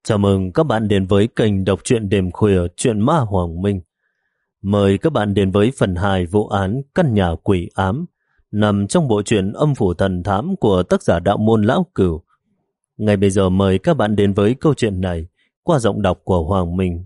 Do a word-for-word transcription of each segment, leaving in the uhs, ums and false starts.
Chào mừng các bạn đến với kênh đọc truyện đêm khuya Truyện Ma Hoàng Minh. Mời các bạn đến với phần hai vụ án căn nhà quỷ ám nằm trong bộ truyện Âm phủ thần thám của tác giả Đạo Môn Lão Cửu. Ngay bây giờ mời các bạn đến với câu chuyện này qua giọng đọc của Hoàng Minh.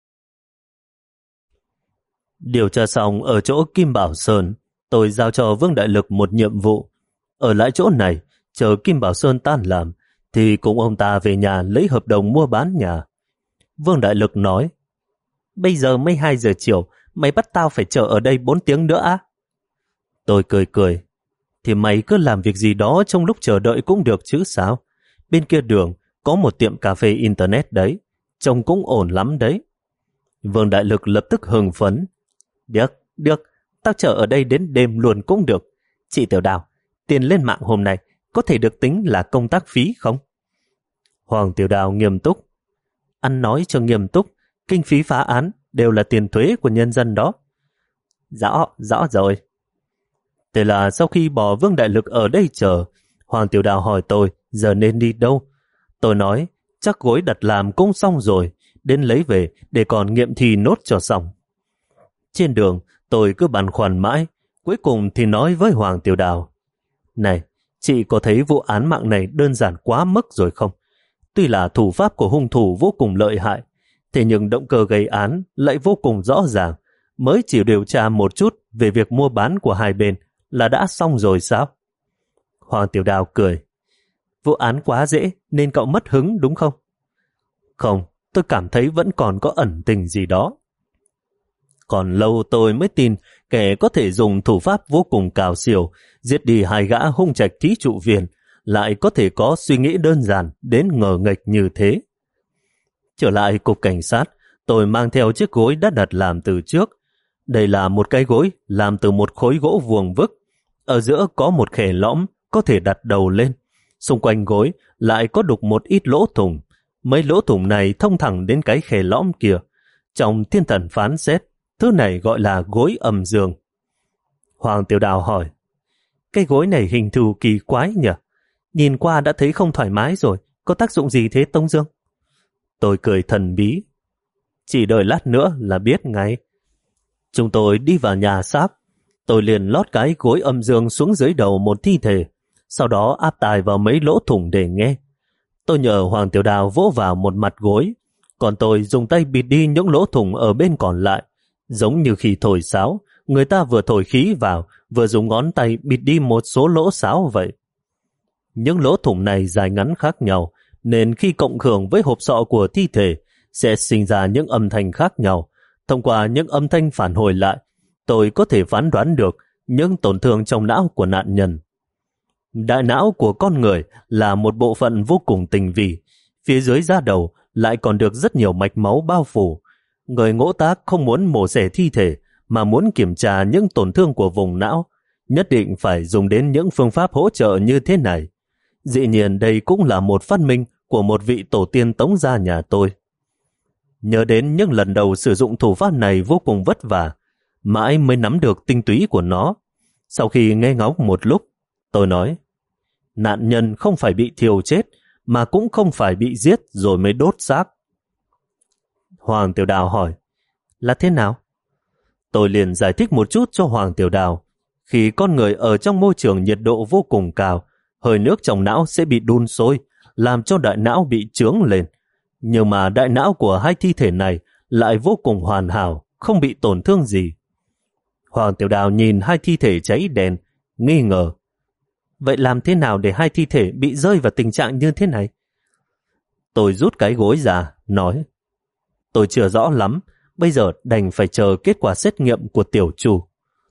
Điều tra xong ở chỗ Kim Bảo Sơn, tôi giao cho Vương Đại Lực một nhiệm vụ. Ở lại chỗ này, chờ Kim Bảo Sơn tan làm, thì cùng ông ta về nhà lấy hợp đồng mua bán nhà. Vương Đại Lực nói, bây giờ mới hai giờ chiều, mày bắt tao phải chờ ở đây bốn tiếng nữa á? Tôi cười cười, thì mày cứ làm việc gì đó trong lúc chờ đợi cũng được chứ sao? Bên kia đường có một tiệm cà phê internet đấy, trông cũng ổn lắm đấy. Vương Đại Lực lập tức hưng phấn. Được, được, tao chờ ở đây đến đêm luôn cũng được. Chị Tiểu Đào, tiền lên mạng hôm nay có thể được tính là công tác phí không? Hoàng Tiểu Đào nghiêm túc. Ăn nói cho nghiêm túc, kinh phí phá án đều là tiền thuế của nhân dân đó. Rõ, rõ rồi. Thế là sau khi bỏ Vương Đại Lực ở đây chờ, Hoàng Tiểu Đào hỏi tôi giờ nên đi đâu. Tôi nói chắc gối đặt làm cũng xong rồi, đến lấy về để còn nghiệm thi nốt cho xong. Trên đường tôi cứ băn khoăn mãi, cuối cùng thì nói với Hoàng Tiểu Đào, này, chị có thấy vụ án mạng này đơn giản quá mức rồi không? Tuy là thủ pháp của hung thủ vô cùng lợi hại, thế nhưng động cơ gây án lại vô cùng rõ ràng. Mới chỉ điều tra một chút về việc mua bán của hai bên là đã xong rồi sao? Hoàng Tiểu Đào cười. Vụ án quá dễ nên cậu mất hứng đúng không? Không, tôi cảm thấy vẫn còn có ẩn tình gì đó. Còn lâu tôi mới tin kẻ có thể dùng thủ pháp vô cùng cào xỉu giết đi hai gã hung trạch thí trụ viên lại có thể có suy nghĩ đơn giản đến ngờ nghệch như thế. Trở lại cục cảnh sát, tôi mang theo chiếc gối đã đặt làm từ trước. Đây là một cái gối làm từ một khối gỗ vuông vức. Ở giữa có một khe lõm có thể đặt đầu lên. Xung quanh gối lại có đục một ít lỗ thủng. Mấy lỗ thủng này thông thẳng đến cái khe lõm kia. Trong thiên thần phán xét, thứ này gọi là gối âm dương. Hoàng Tiểu Đào hỏi, cái gối này hình thù kỳ quái nhỉ? Nhìn qua đã thấy không thoải mái rồi, có tác dụng gì thế Tông Dương? Tôi cười thần bí, chỉ đợi lát nữa là biết ngay. Chúng tôi đi vào nhà xác, tôi liền lót cái gối âm dương xuống dưới đầu một thi thể, sau đó áp tai vào mấy lỗ thủng để nghe. Tôi nhờ Hoàng Tiểu Đào vỗ vào một mặt gối, còn tôi dùng tay bịt đi những lỗ thủng ở bên còn lại. Giống như khi thổi sáo, người ta vừa thổi khí vào, vừa dùng ngón tay bịt đi một số lỗ sáo vậy. Những lỗ thủng này dài ngắn khác nhau, nên khi cộng hưởng với hộp sọ của thi thể, sẽ sinh ra những âm thanh khác nhau. Thông qua những âm thanh phản hồi lại, tôi có thể phán đoán được những tổn thương trong não của nạn nhân. Đại não của con người là một bộ phận vô cùng tinh vi. Phía dưới da đầu lại còn được rất nhiều mạch máu bao phủ. Người ngỗ tác không muốn mổ xẻ thi thể mà muốn kiểm tra những tổn thương của vùng não, nhất định phải dùng đến những phương pháp hỗ trợ như thế này. Dĩ nhiên đây cũng là một phát minh của một vị tổ tiên Tống gia nhà tôi. Nhớ đến những lần đầu sử dụng thủ pháp này vô cùng vất vả, mãi mới nắm được tinh túy của nó. Sau khi nghe ngóng một lúc, tôi nói, nạn nhân không phải bị thiêu chết, mà cũng không phải bị giết rồi mới đốt xác. Hoàng Tiểu Đào hỏi, là thế nào? Tôi liền giải thích một chút cho Hoàng Tiểu Đào. Khi con người ở trong môi trường nhiệt độ vô cùng cao, hơi nước trong não sẽ bị đun sôi, làm cho đại não bị chướng lên. Nhưng mà đại não của hai thi thể này lại vô cùng hoàn hảo, không bị tổn thương gì. Hoàng Tiểu Đào nhìn hai thi thể cháy đèn, nghi ngờ. Vậy làm thế nào để hai thi thể bị rơi vào tình trạng như thế này? Tôi rút cái gối ra, nói, tôi chưa rõ lắm, bây giờ đành phải chờ kết quả xét nghiệm của tiểu chủ.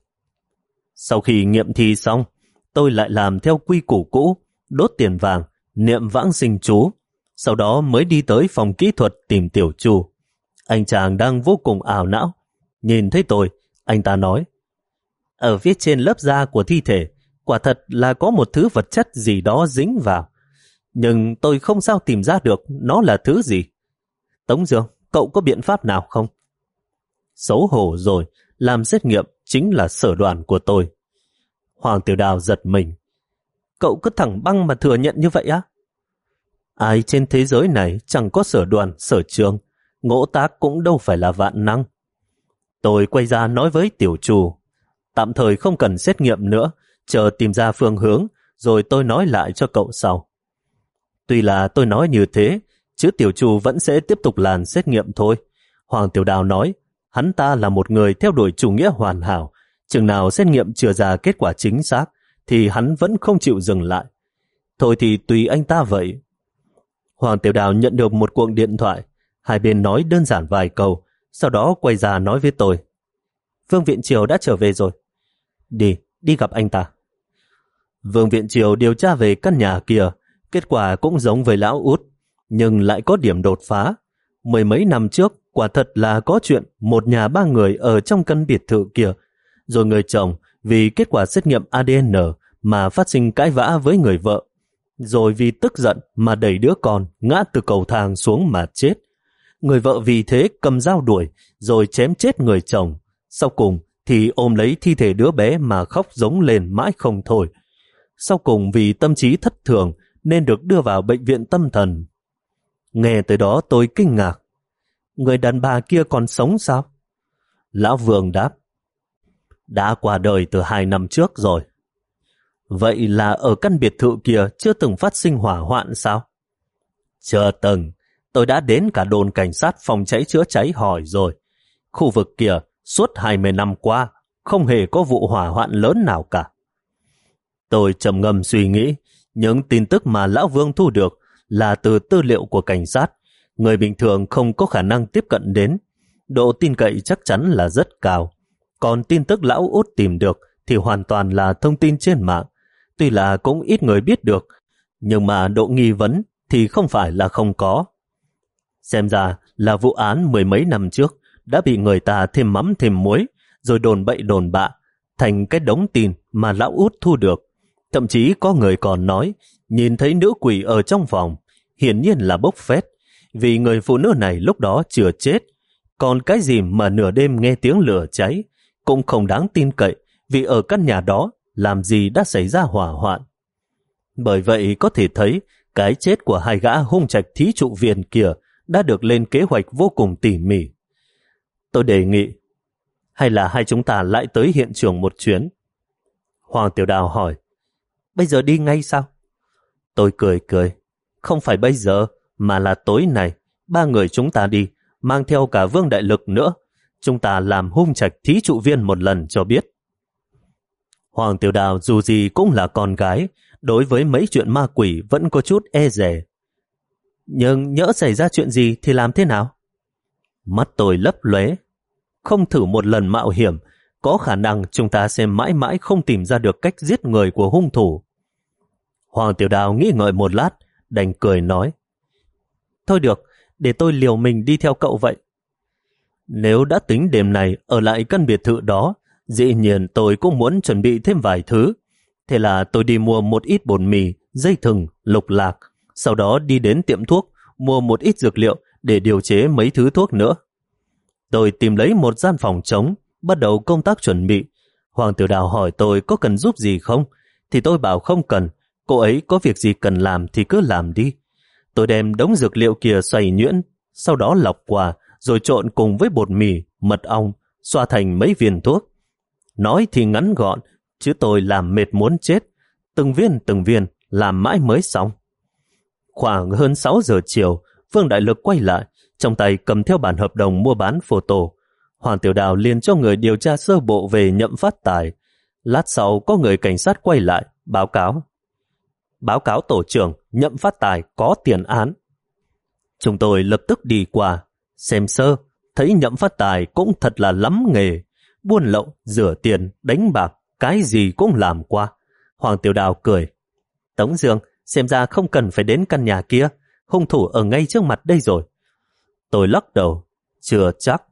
Sau khi nghiệm thi xong, tôi lại làm theo quy củ cũ, đốt tiền vàng, niệm vãng sinh chú, sau đó mới đi tới phòng kỹ thuật tìm tiểu chủ. Anh chàng đang vô cùng ảo não. Nhìn thấy tôi, anh ta nói, ở phía trên lớp da của thi thể, quả thật là có một thứ vật chất gì đó dính vào. Nhưng tôi không sao tìm ra được nó là thứ gì. Tống Dương, cậu có biện pháp nào không? Xấu hổ rồi, làm xét nghiệm chính là sở đoàn của tôi. Hoàng Tiểu Đào giật mình. Cậu cứ thẳng băng mà thừa nhận như vậy á? Ai trên thế giới này chẳng có sở đoàn, sở trường, ngỗ tác cũng đâu phải là vạn năng. Tôi quay ra nói với tiểu chủ, tạm thời không cần xét nghiệm nữa, chờ tìm ra phương hướng, rồi tôi nói lại cho cậu sau. Tuy là tôi nói như thế, chứ tiểu chủ vẫn sẽ tiếp tục làm xét nghiệm thôi. Hoàng Tiểu Đào nói, hắn ta là một người theo đuổi chủ nghĩa hoàn hảo, chừng nào xét nghiệm chưa ra kết quả chính xác, thì hắn vẫn không chịu dừng lại. Thôi thì tùy anh ta vậy. Hoàng Tiểu Đào nhận được một cuộc điện thoại, hai bên nói đơn giản vài câu, sau đó quay ra nói với tôi. Vương Viện Triều đã trở về rồi. Đi, đi gặp anh ta. Vương Viện Triều điều tra về căn nhà kia, kết quả cũng giống với lão út, nhưng lại có điểm đột phá. Mười mấy năm trước, quả thật là có chuyện một nhà ba người ở trong căn biệt thự kia, rồi người chồng vì kết quả xét nghiệm a đê en mà phát sinh cãi vã với người vợ, rồi vì tức giận mà đẩy đứa con ngã từ cầu thang xuống mà chết. Người vợ vì thế cầm dao đuổi, rồi chém chết người chồng. Sau cùng thì ôm lấy thi thể đứa bé mà khóc giống lên mãi không thôi. Sau cùng vì tâm trí thất thường nên được đưa vào bệnh viện tâm thần. Nghe tới đó tôi kinh ngạc. Người đàn bà kia còn sống sao? Lão Vương đáp. Đã qua đời từ hai năm trước rồi. Vậy là ở căn biệt thự kia chưa từng phát sinh hỏa hoạn sao? Chưa từng. Tôi đã đến cả đồn cảnh sát phòng cháy chữa cháy hỏi rồi. Khu vực kia suốt hai mươi năm qua không hề có vụ hỏa hoạn lớn nào cả. Tôi trầm ngâm suy nghĩ, những tin tức mà Lão Vương thu được là từ tư liệu của cảnh sát, người bình thường không có khả năng tiếp cận đến. Độ tin cậy chắc chắn là rất cao. Còn tin tức Lão Út tìm được thì hoàn toàn là thông tin trên mạng. Tuy là cũng ít người biết được, nhưng mà độ nghi vấn thì không phải là không có. Xem ra là vụ án mười mấy năm trước đã bị người ta thêm mắm thêm muối, rồi đồn bậy đồn bạ, thành cái đống tin mà Lão Út thu được. Thậm chí có người còn nói, nhìn thấy nữ quỷ ở trong phòng, hiển nhiên là bốc phét, vì người phụ nữ này lúc đó chưa chết. Còn cái gì mà nửa đêm nghe tiếng lửa cháy, cũng không đáng tin cậy, vì ở căn nhà đó làm gì đã xảy ra hỏa hoạn. Bởi vậy có thể thấy, cái chết của hai gã hung trạch thí trụ viên kia đã được lên kế hoạch vô cùng tỉ mỉ. Tôi đề nghị, hay là hai chúng ta lại tới hiện trường một chuyến? Hoàng Tiểu Đào hỏi, bây giờ đi ngay sao? Tôi cười cười, không phải bây giờ, mà là tối nay, ba người chúng ta đi, mang theo cả Vương Đại Lực nữa. Chúng ta làm hung trạch thí trụ viên một lần cho biết. Hoàng Tiểu Đào dù gì cũng là con gái, đối với mấy chuyện ma quỷ vẫn có chút e dè. Nhưng nhỡ xảy ra chuyện gì thì làm thế nào? Mắt tôi lấp lóe. Không thử một lần mạo hiểm, có khả năng chúng ta sẽ mãi mãi không tìm ra được cách giết người của hung thủ. Hoàng Tiểu Đào nghĩ ngợi một lát, đành cười nói. Thôi được, để tôi liều mình đi theo cậu vậy. Nếu đã tính đêm này ở lại căn biệt thự đó, dĩ nhiên tôi cũng muốn chuẩn bị thêm vài thứ. Thế là tôi đi mua một ít bột mì, dây thừng, lục lạc, sau đó đi đến tiệm thuốc, mua một ít dược liệu để điều chế mấy thứ thuốc nữa. Tôi tìm lấy một gian phòng trống, bắt đầu công tác chuẩn bị. Hoàng Tiểu Đào hỏi tôi có cần giúp gì không, thì tôi bảo không cần, cô ấy có việc gì cần làm thì cứ làm đi. Tôi đem đống dược liệu kia xoay nhuyễn, sau đó lọc qua, rồi trộn cùng với bột mì, mật ong, xoa thành mấy viên thuốc. Nói thì ngắn gọn, chứ tôi làm mệt muốn chết, từng viên từng viên, làm mãi mới xong. Khoảng hơn sáu giờ chiều, Vương Đại Lực quay lại, trong tay cầm theo bản hợp đồng mua bán photo. Hoàng Tiểu Đào liền cho người điều tra sơ bộ về Nhậm Phát Tài. Lát sau có người cảnh sát quay lại, báo cáo. Báo cáo tổ trưởng, Nhậm Phát Tài có tiền án. Chúng tôi lập tức đi qua, xem sơ, thấy Nhậm Phát Tài cũng thật là lắm nghề. Buôn lậu, rửa tiền, đánh bạc, cái gì cũng làm qua. Hoàng Tiểu Đào cười. Tống Dương, xem ra không cần phải đến căn nhà kia, hung thủ ở ngay trước mặt đây rồi. Tôi lắc đầu, chưa chắc.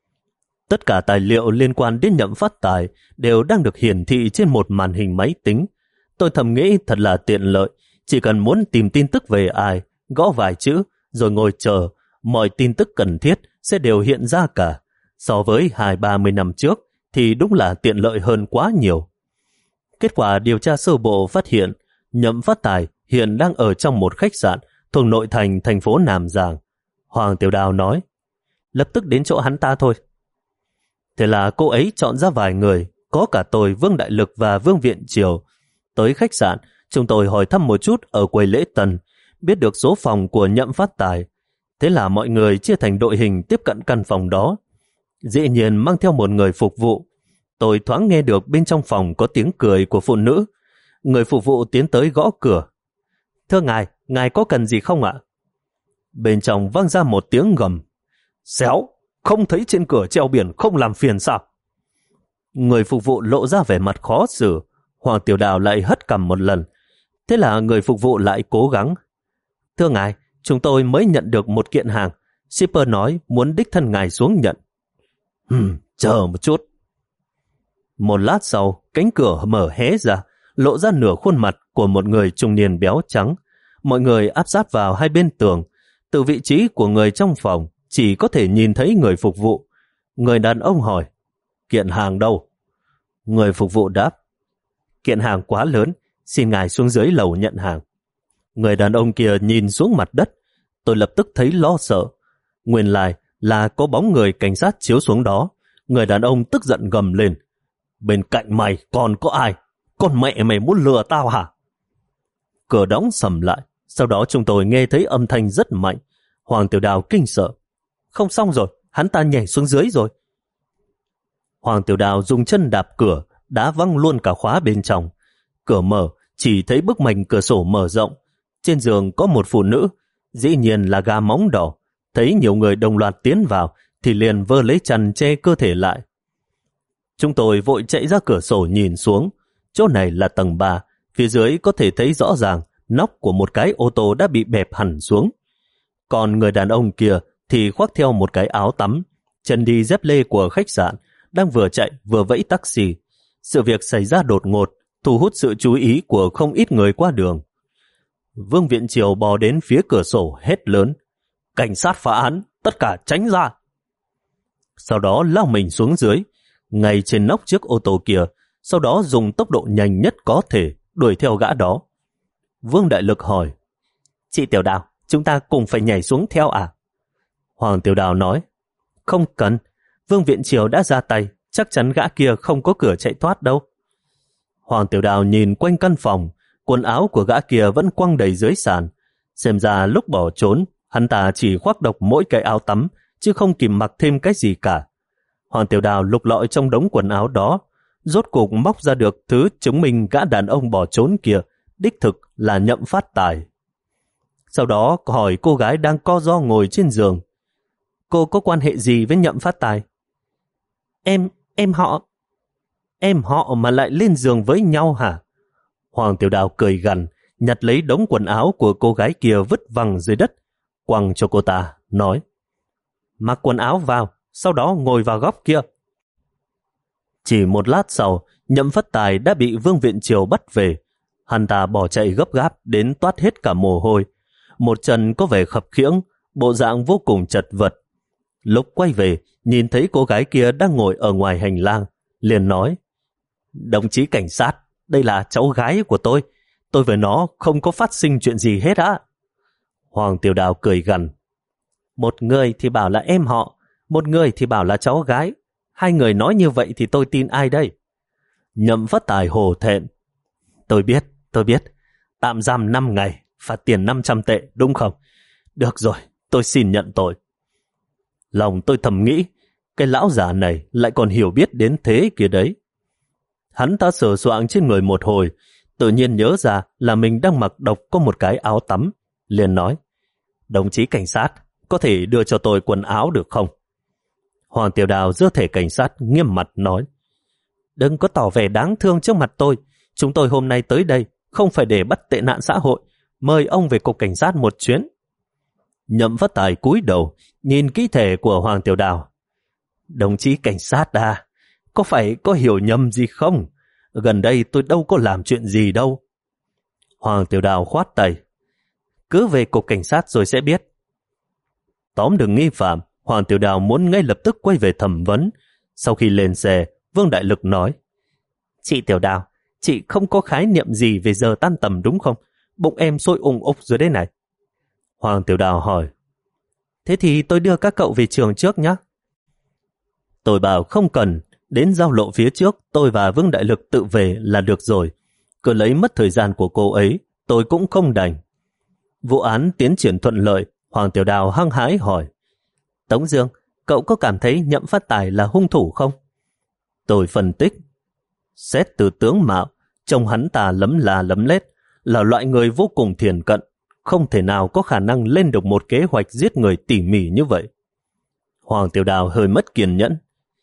Tất cả tài liệu liên quan đến Nhậm Phát Tài đều đang được hiển thị trên một màn hình máy tính. Tôi thầm nghĩ thật là tiện lợi, chỉ cần muốn tìm tin tức về ai, gõ vài chữ, rồi ngồi chờ, mọi tin tức cần thiết sẽ đều hiện ra cả. So với hai ba mươi năm trước thì đúng là tiện lợi hơn quá nhiều. Kết quả điều tra sơ bộ phát hiện Nhậm Phát Tài hiện đang ở trong một khách sạn thuộc nội thành thành phố Nam Giang. Hoàng Tiểu Đào nói, lập tức đến chỗ hắn ta thôi. Thế là cô ấy chọn ra vài người, có cả tôi, Vương Đại Lực và Vương Viện Triều. Tới khách sạn, chúng tôi hỏi thăm một chút ở quầy lễ tân, biết được số phòng của Nhậm Phát Tài. Thế là mọi người chia thành đội hình tiếp cận căn phòng đó. Dĩ nhiên mang theo một người phục vụ. Tôi thoáng nghe được bên trong phòng có tiếng cười của phụ nữ. Người phục vụ tiến tới gõ cửa. Thưa ngài, ngài có cần gì không ạ? Bên trong vang ra một tiếng gầm. Xéo, không thấy trên cửa treo biển không làm phiền sao? Người phục vụ lộ ra vẻ mặt khó xử. Hoàng Tiểu Đào lại hất cằm một lần. Thế là người phục vụ lại cố gắng. Thưa ngài, chúng tôi mới nhận được một kiện hàng. Shipper nói muốn đích thân ngài xuống nhận. Hừm, chờ một chút. Một lát sau, cánh cửa mở hé ra, lộ ra nửa khuôn mặt của một người trung niên béo trắng. Mọi người áp sát vào hai bên tường. Từ vị trí của người trong phòng, chỉ có thể nhìn thấy người phục vụ. Người đàn ông hỏi, kiện hàng đâu? Người phục vụ đáp, kiện hàng quá lớn, xin ngài xuống dưới lầu nhận hàng. Người đàn ông kia nhìn xuống mặt đất. Tôi lập tức thấy lo sợ. Nguyên lai là có bóng người cảnh sát chiếu xuống đó. Người đàn ông tức giận gầm lên, bên cạnh mày còn có ai? Con mẹ mày muốn lừa tao hả? Cửa đóng sầm lại. Sau đó chúng tôi nghe thấy âm thanh rất mạnh. Hoàng Tiểu Đào kinh sợ. Không xong rồi, hắn ta nhảy xuống dưới rồi. Hoàng Tiểu Đào dùng chân đạp cửa, đá văng luôn cả khóa bên trong. Cửa mở, chỉ thấy bức mảnh cửa sổ mở rộng. Trên giường có một phụ nữ, dĩ nhiên là gà móng đỏ. Thấy nhiều người đồng loạt tiến vào, thì liền vơ lấy chăn che cơ thể lại. Chúng tôi vội chạy ra cửa sổ nhìn xuống. Chỗ này là tầng ba, phía dưới có thể thấy rõ ràng nóc của một cái ô tô đã bị bẹp hẳn xuống. Còn người đàn ông kia thì khoác theo một cái áo tắm, chân đi dép lê của khách sạn, đang vừa chạy vừa vẫy taxi. Sự việc xảy ra đột ngột, thu hút sự chú ý của không ít người qua đường. Vương Viện Triều bò đến phía cửa sổ hét lớn, cảnh sát phá án, tất cả tránh ra. Sau đó lao mình xuống dưới, ngay trên nóc chiếc ô tô kia, sau đó dùng tốc độ nhanh nhất có thể đuổi theo gã đó. Vương Đại Lực hỏi, chị Tiểu Đào, chúng ta cùng phải nhảy xuống theo à? Hoàng Tiểu Đào nói, không cần, Vương Viện Triều đã ra tay, chắc chắn gã kia không có cửa chạy thoát đâu. Hoàng Tiểu Đào nhìn quanh căn phòng, quần áo của gã kia vẫn quăng đầy dưới sàn. Xem ra lúc bỏ trốn, hắn ta chỉ khoác độc mỗi cái áo tắm, chứ không kìm mặc thêm cái gì cả. Hoàng Tiểu Đào lục lọi trong đống quần áo đó, rốt cuộc móc ra được thứ chứng minh gã đàn ông bỏ trốn kia đích thực là Nhậm Phát Tài. Sau đó hỏi cô gái đang co ro ngồi trên giường, cô có quan hệ gì với Nhậm Phát Tài? Em, em họ. Em họ mà lại lên giường với nhau hả? Hoàng Tiểu Đào cười gằn, nhặt lấy đống quần áo của cô gái kia vứt văng dưới đất, quăng cho cô ta, nói, mặc quần áo vào, sau đó ngồi vào góc kia. Chỉ một lát sau, Nhậm Phát Tài đã bị Vương Viện Triều bắt về. Hắn ta bỏ chạy gấp gáp đến toát hết cả mồ hôi. Một chân có vẻ khập khiễng, bộ dạng vô cùng chật vật. Lúc quay về, nhìn thấy cô gái kia đang ngồi ở ngoài hành lang, liền nói, đồng chí cảnh sát, đây là cháu gái của tôi. Tôi với nó không có phát sinh chuyện gì hết á. Hoàng Tiểu Đào cười gằn, một người thì bảo là em họ, một người thì bảo là cháu gái. Hai người nói như vậy thì tôi tin ai đây? Nhậm Phát Tài hổ thẹn, tôi biết, tôi biết, tạm giam năm ngày, phạt tiền năm trăm tệ, đúng không? Được rồi, tôi xin nhận tội. Lòng tôi thầm nghĩ, cái lão già này lại còn hiểu biết đến thế kia đấy. Hắn ta sờ soạng trên người một hồi, tự nhiên nhớ ra là mình đang mặc độc có một cái áo tắm, liền nói, đồng chí cảnh sát, có thể đưa cho tôi quần áo được không? Hoàng Tiểu Đào giơ thẻ cảnh sát nghiêm mặt nói, đừng có tỏ vẻ đáng thương trước mặt tôi. Chúng tôi hôm nay tới đây không phải để bắt tệ nạn xã hội. Mời ông về cục cảnh sát một chuyến. Nhậm Phát Tài cúi đầu nhìn kỹ thẻ của Hoàng Tiểu Đào. Đồng chí cảnh sát à, có phải có hiểu nhầm gì không? Gần đây tôi đâu có làm chuyện gì đâu. Hoàng Tiểu Đào khoát tay, cứ về cục cảnh sát rồi sẽ biết. Tóm được nghi phạm, Hoàng Tiểu Đào muốn ngay lập tức quay về thẩm vấn. Sau khi lên xe, Vương Đại Lực nói, chị Tiểu Đào, chị không có khái niệm gì về giờ tan tầm đúng không? Bụng em sôi ùng ục rồi đây này. Hoàng Tiểu Đào hỏi. Thế thì tôi đưa các cậu về trường trước nhé. Tôi bảo không cần, đến giao lộ phía trước tôi và Vương Đại Lực tự về là được rồi. Cứ lấy mất thời gian của cô ấy, tôi cũng không đành. Vụ án tiến triển thuận lợi, Hoàng Tiểu Đào hăng hái hỏi. Tống Dương, cậu có cảm thấy Nhậm Phát Tài là hung thủ không? Tôi phân tích. Xét từ tướng mạo, trông hắn ta lấm la lấm lét, là loại người vô cùng thiền cận, không thể nào có khả năng lên được một kế hoạch giết người tỉ mỉ như vậy. Hoàng Tiểu Đào hơi mất kiên nhẫn.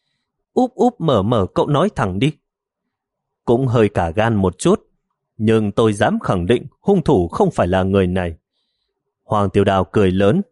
Úp úp mở mở cậu nói thẳng đi. Cũng hơi cả gan một chút, nhưng tôi dám khẳng định hung thủ không phải là người này. Hoàng Tiểu Đào cười lớn.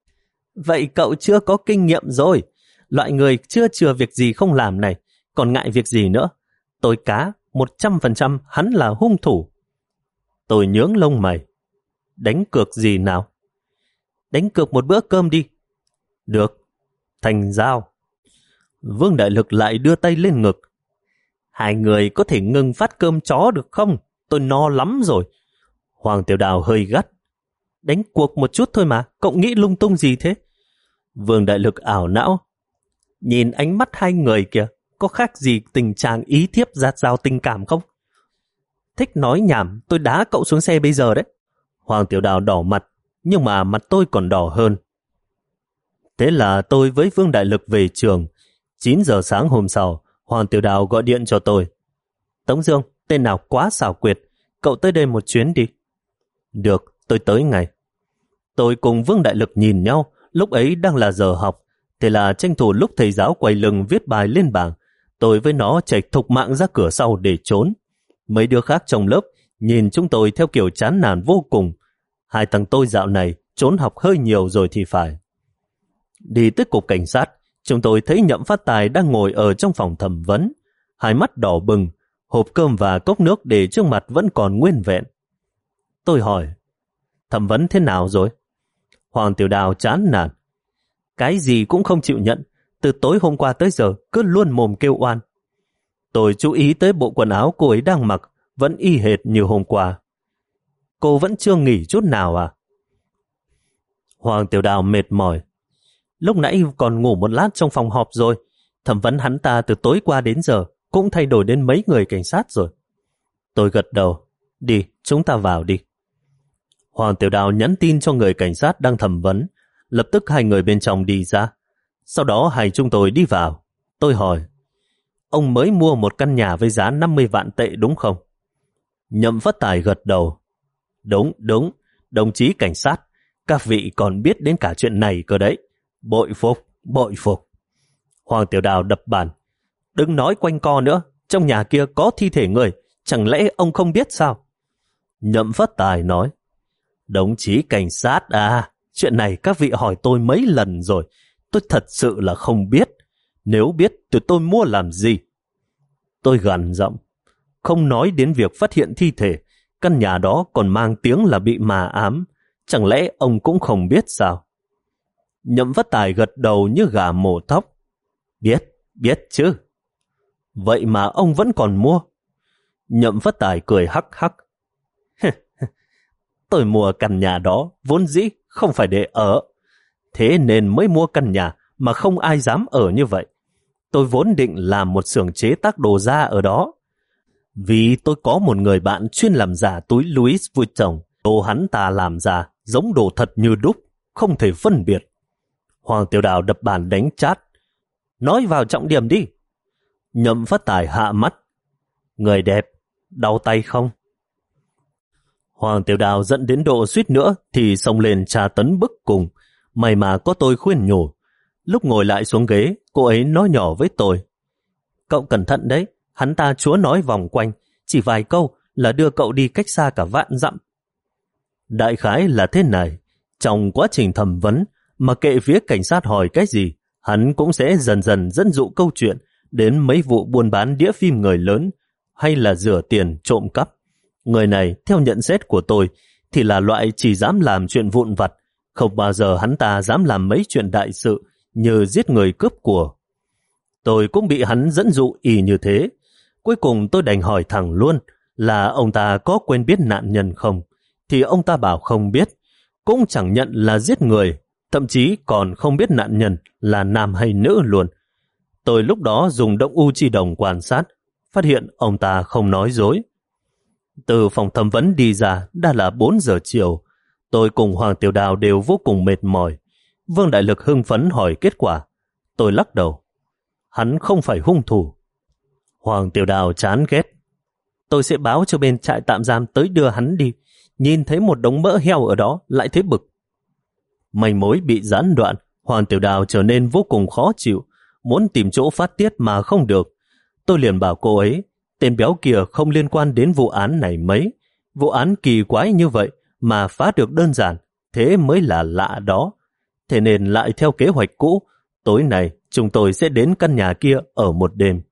Vậy cậu chưa có kinh nghiệm rồi. Loại người chưa chừa việc gì không làm này, còn ngại việc gì nữa. Tôi cá, một trăm phần trăm hắn là hung thủ. Tôi nhướng lông mày. Đánh cược gì nào? Đánh cược một bữa cơm đi. Được. Thành giao. Vương Đại Lực lại đưa tay lên ngực. Hai người có thể ngừng phát cơm chó được không? Tôi no lắm rồi. Hoàng Tiểu Đào hơi gắt. Đánh cuộc một chút thôi mà, cậu nghĩ lung tung gì thế? Vương Đại Lực ảo não. Nhìn ánh mắt hai người kìa, có khác gì tình trạng ý thiếp giạt rào tình cảm không? Thích nói nhảm, tôi đá cậu xuống xe bây giờ đấy. Hoàng Tiểu Đào đỏ mặt, nhưng mà mặt tôi còn đỏ hơn. Thế là tôi với Vương Đại Lực về trường. chín giờ sáng hôm sau, Hoàng Tiểu Đào gọi điện cho tôi. Tống Dương, tên nào quá xảo quyệt, cậu tới đây một chuyến đi. Được, tôi tới ngay. Tôi cùng Vương Đại Lực nhìn nhau, lúc ấy đang là giờ học, thế là tranh thủ lúc thầy giáo quay lưng viết bài lên bảng, tôi với nó chạy thục mạng ra cửa sau để trốn. Mấy đứa khác trong lớp nhìn chúng tôi theo kiểu chán nản vô cùng. Hai thằng tôi dạo này trốn học hơi nhiều rồi thì phải. Đi tới cục cảnh sát, chúng tôi thấy Nhậm Phát Tài đang ngồi ở trong phòng thẩm vấn, hai mắt đỏ bừng, hộp cơm và cốc nước để trước mặt vẫn còn nguyên vẹn. Tôi hỏi, thẩm vấn thế nào rồi? Hoàng Tiểu Đào chán nản. Cái gì cũng không chịu nhận, từ tối hôm qua tới giờ cứ luôn mồm kêu oan. Tôi chú ý tới bộ quần áo cô ấy đang mặc, vẫn y hệt như hôm qua. Cô vẫn chưa nghỉ chút nào à? Hoàng Tiểu Đào mệt mỏi. Lúc nãy còn ngủ một lát trong phòng họp rồi, thẩm vấn hắn ta từ tối qua đến giờ, cũng thay đổi đến mấy người cảnh sát rồi. Tôi gật đầu. Đi, chúng ta vào đi. Hoàng Tiểu Đào nhắn tin cho người cảnh sát đang thẩm vấn. Lập tức hai người bên trong đi ra. Sau đó hai chúng tôi đi vào. Tôi hỏi, ông mới mua một căn nhà với giá năm mươi vạn tệ đúng không? Nhậm Phát Tài gật đầu. Đúng, đúng, đồng chí cảnh sát, các vị còn biết đến cả chuyện này cơ đấy. Bội phục, bội phục. Hoàng Tiểu Đào đập bàn. Đừng nói quanh co nữa, trong nhà kia có thi thể người, chẳng lẽ ông không biết sao? Nhậm Phát Tài nói, đồng chí cảnh sát à, chuyện này các vị hỏi tôi mấy lần rồi, tôi thật sự là không biết. Nếu biết thì tôi mua làm gì? Tôi gằn giọng, không nói đến việc phát hiện thi thể, căn nhà đó còn mang tiếng là bị ma ám, chẳng lẽ ông cũng không biết sao? Nhậm Phát Tài gật đầu như gà mổ thóc. Biết, biết chứ. Vậy mà ông vẫn còn mua? Nhậm Phát Tài cười hắc hắc. Tôi mua căn nhà đó vốn dĩ không phải để ở, thế nên mới mua căn nhà mà không ai dám ở như vậy. Tôi vốn định làm một xưởng chế tác đồ da ở đó. Vì tôi có một người bạn chuyên làm giả túi Louis Vuitton, đồ hắn ta làm giả giống đồ thật như đúc, không thể phân biệt. Hoàng Tiểu Đào đập bàn đánh chát. Nói vào trọng điểm đi. Nhậm Phát Tài hạ mắt. Người đẹp, đau tay không? Hoàng Tiểu Đào dẫn đến độ suýt nữa thì xông lên tra tấn bức cùng. May mà có tôi khuyên nhủ. Lúc ngồi lại xuống ghế, cô ấy nói nhỏ với tôi. Cậu cẩn thận đấy, hắn ta chúa nói vòng quanh, chỉ vài câu là đưa cậu đi cách xa cả vạn dặm. Đại khái là thế này, trong quá trình thẩm vấn, mà kệ phía cảnh sát hỏi cái gì, hắn cũng sẽ dần dần dẫn dụ câu chuyện đến mấy vụ buôn bán đĩa phim người lớn hay là rửa tiền trộm cắp. Người này, theo nhận xét của tôi, thì là loại chỉ dám làm chuyện vụn vặt, không bao giờ hắn ta dám làm mấy chuyện đại sự như giết người cướp của. Tôi cũng bị hắn dẫn dụ y như thế. Cuối cùng tôi đành hỏi thẳng luôn là ông ta có quen biết nạn nhân không, thì ông ta bảo không biết. cũng chẳng nhận là giết người, thậm chí còn không biết nạn nhân là nam hay nữ luôn. Tôi lúc đó dùng động u chi đồng quan sát, phát hiện ông ta không nói dối. Từ phòng thẩm vấn đi ra đã là bốn giờ chiều. Tôi cùng Hoàng Tiểu Đào đều vô cùng mệt mỏi. Vương Đại Lực hưng phấn hỏi kết quả. Tôi lắc đầu. Hắn không phải hung thủ. Hoàng Tiểu Đào chán ghét. Tôi sẽ báo cho bên trại tạm giam tới đưa hắn đi. Nhìn thấy một đống mỡ heo ở đó lại thấy bực. Manh mối bị gián đoạn, Hoàng Tiểu Đào trở nên vô cùng khó chịu, muốn tìm chỗ phát tiết mà không được. Tôi liền bảo cô ấy, tên béo kia không liên quan đến vụ án này mấy. Vụ án kỳ quái như vậy mà phá được đơn giản, thế mới là lạ đó. Thế nên lại theo kế hoạch cũ, tối nay chúng tôi sẽ đến căn nhà kia ở một đêm.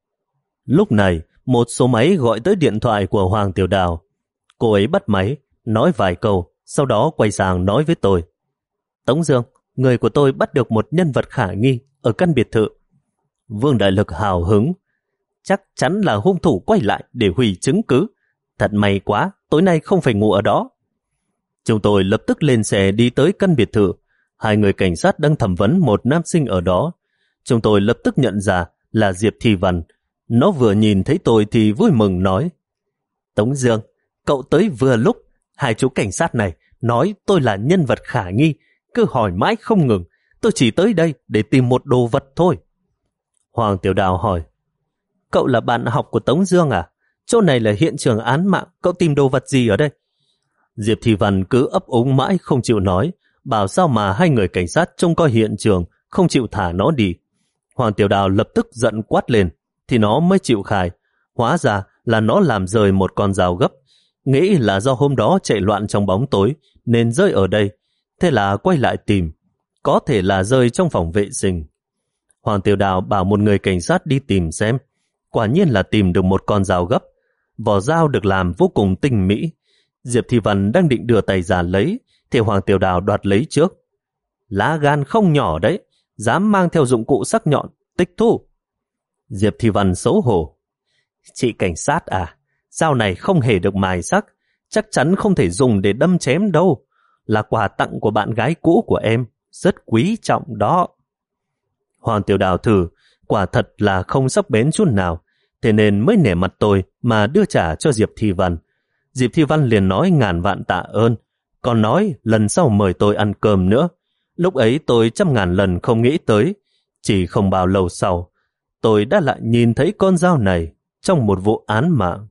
Lúc này, một số máy gọi tới điện thoại của Hoàng Tiểu Đào. Cô ấy bắt máy, nói vài câu, sau đó quay sang nói với tôi. Tống Dương, người của tôi bắt được một nhân vật khả nghi ở căn biệt thự. Vương Đại Lực hào hứng. Chắc chắn là hung thủ quay lại để hủy chứng cứ. Thật may quá, tối nay không phải ngủ ở đó. Chúng tôi lập tức lên xe đi tới căn biệt thự. Hai người cảnh sát đang thẩm vấn một nam sinh ở đó. Chúng tôi lập tức nhận ra là Diệp Thi Văn. Nó vừa nhìn thấy tôi thì vui mừng nói. Tống Dương, cậu tới vừa lúc. Hai chú cảnh sát này nói tôi là nhân vật khả nghi, cứ hỏi mãi không ngừng. Tôi chỉ tới đây để tìm một đồ vật thôi. Hoàng Tiểu Đào hỏi. Cậu là bạn học của Tống Dương à? Chỗ này là hiện trường án mạng, cậu tìm đồ vật gì ở đây? Diệp Thị Văn cứ ấp úng mãi không chịu nói, bảo sao mà hai người cảnh sát trông coi hiện trường, không chịu thả nó đi. Hoàng Tiểu Đào lập tức giận quát lên, thì nó mới chịu khai. Hóa ra là nó làm rơi một con dao gấp, nghĩ là do hôm đó chạy loạn trong bóng tối nên rơi ở đây, thế là quay lại tìm, có thể là rơi trong phòng vệ sinh. Hoàng Tiểu Đào bảo một người cảnh sát đi tìm xem, quả nhiên là tìm được một con dao gấp, vỏ dao được làm vô cùng tinh mỹ. Diệp Thị Văn đang định đưa tay ra lấy, thì Hoàng Tiểu Đào đoạt lấy trước. Lá gan không nhỏ đấy, dám mang theo dụng cụ sắc nhọn, tịch thu. Diệp Thị Văn xấu hổ. Chị cảnh sát à, dao này không hề được mài sắc, chắc chắn không thể dùng để đâm chém đâu, là quà tặng của bạn gái cũ của em, rất quý trọng đó. Hoàng Tiểu Đào thử, quả thật là không sắc bén chút nào, thế nên mới nể mặt tôi mà đưa trả cho Diệp Thị Văn. Diệp Thị Văn liền nói ngàn vạn tạ ơn, còn nói lần sau mời tôi ăn cơm nữa. Lúc ấy tôi trăm ngàn lần không nghĩ tới, chỉ không bao lâu sau, tôi đã lại nhìn thấy con dao này trong một vụ án mạng.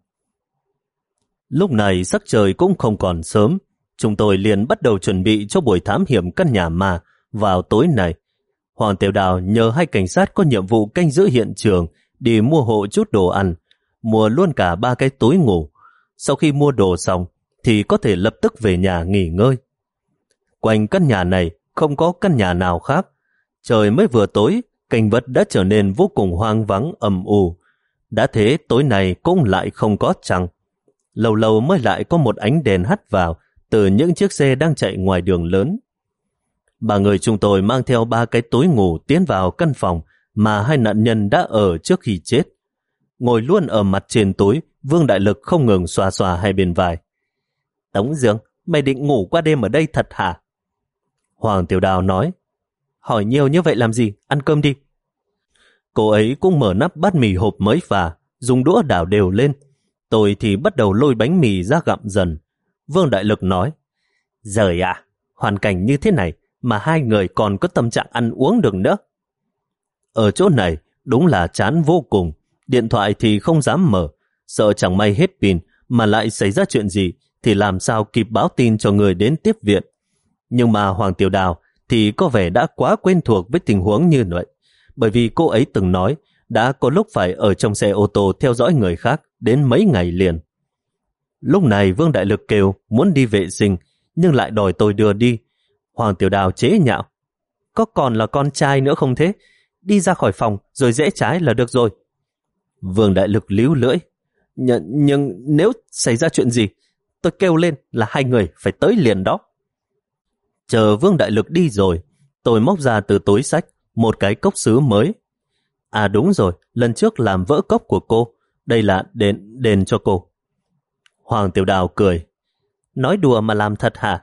Lúc này sắc trời cũng không còn sớm, chúng tôi liền bắt đầu chuẩn bị cho buổi thám hiểm căn nhà ma vào tối nay. Hoàng Tiểu Đào nhờ hai cảnh sát có nhiệm vụ canh giữ hiện trường đi mua hộ chút đồ ăn, mua luôn cả ba cái túi ngủ. Sau khi mua đồ xong thì có thể lập tức về nhà nghỉ ngơi. Quanh căn nhà này không có căn nhà nào khác. Trời mới vừa tối, cảnh vật đã trở nên vô cùng hoang vắng âm u. Đã thế tối nay cũng lại không có trăng. Lâu lâu mới lại có một ánh đèn hắt vào từ những chiếc xe đang chạy ngoài đường lớn. Ba người chúng tôi mang theo ba cái túi ngủ tiến vào căn phòng mà hai nạn nhân đã ở trước khi chết. Ngồi luôn ở mặt trên túi, Vương Đại Lực không ngừng xoa xoa hai bên vai. Tống Dương, mày định ngủ qua đêm ở đây thật hả? Hoàng Tiểu Đào nói. Hỏi nhiều như vậy làm gì, ăn cơm đi. Cô ấy cũng mở nắp bát mì hộp mới pha, dùng đũa đảo đều lên. Tôi thì bắt đầu lôi bánh mì ra gặm dần. Vương Đại Lực nói. Giời ạ, hoàn cảnh như thế này mà hai người còn có tâm trạng ăn uống được nữa. Ở chỗ này đúng là chán vô cùng. Điện thoại thì không dám mở, sợ chẳng may hết pin mà lại xảy ra chuyện gì thì làm sao kịp báo tin cho người đến tiếp viện. Nhưng mà Hoàng Tiểu Đào thì có vẻ đã quá quen thuộc với tình huống như vậy, bởi vì cô ấy từng nói đã có lúc phải ở trong xe ô tô theo dõi người khác đến mấy ngày liền. Lúc này Vương Đại Lực kêu muốn đi vệ sinh nhưng lại đòi tôi đưa đi. Hoàng Tiểu Đào chế nhạo. Có còn là con trai nữa không thế? Đi ra khỏi phòng rồi rẽ trái là được rồi. Vương Đại Lực líu lưỡi. Nh nhưng nếu xảy ra chuyện gì, tôi kêu lên là hai người phải tới liền đó. Chờ Vương Đại Lực đi rồi, tôi móc ra từ túi xách một cái cốc sứ mới. À đúng rồi, lần trước làm vỡ cốc của cô, đây là đền, đền cho cô. Hoàng Tiểu Đào cười. Nói đùa mà làm thật hả?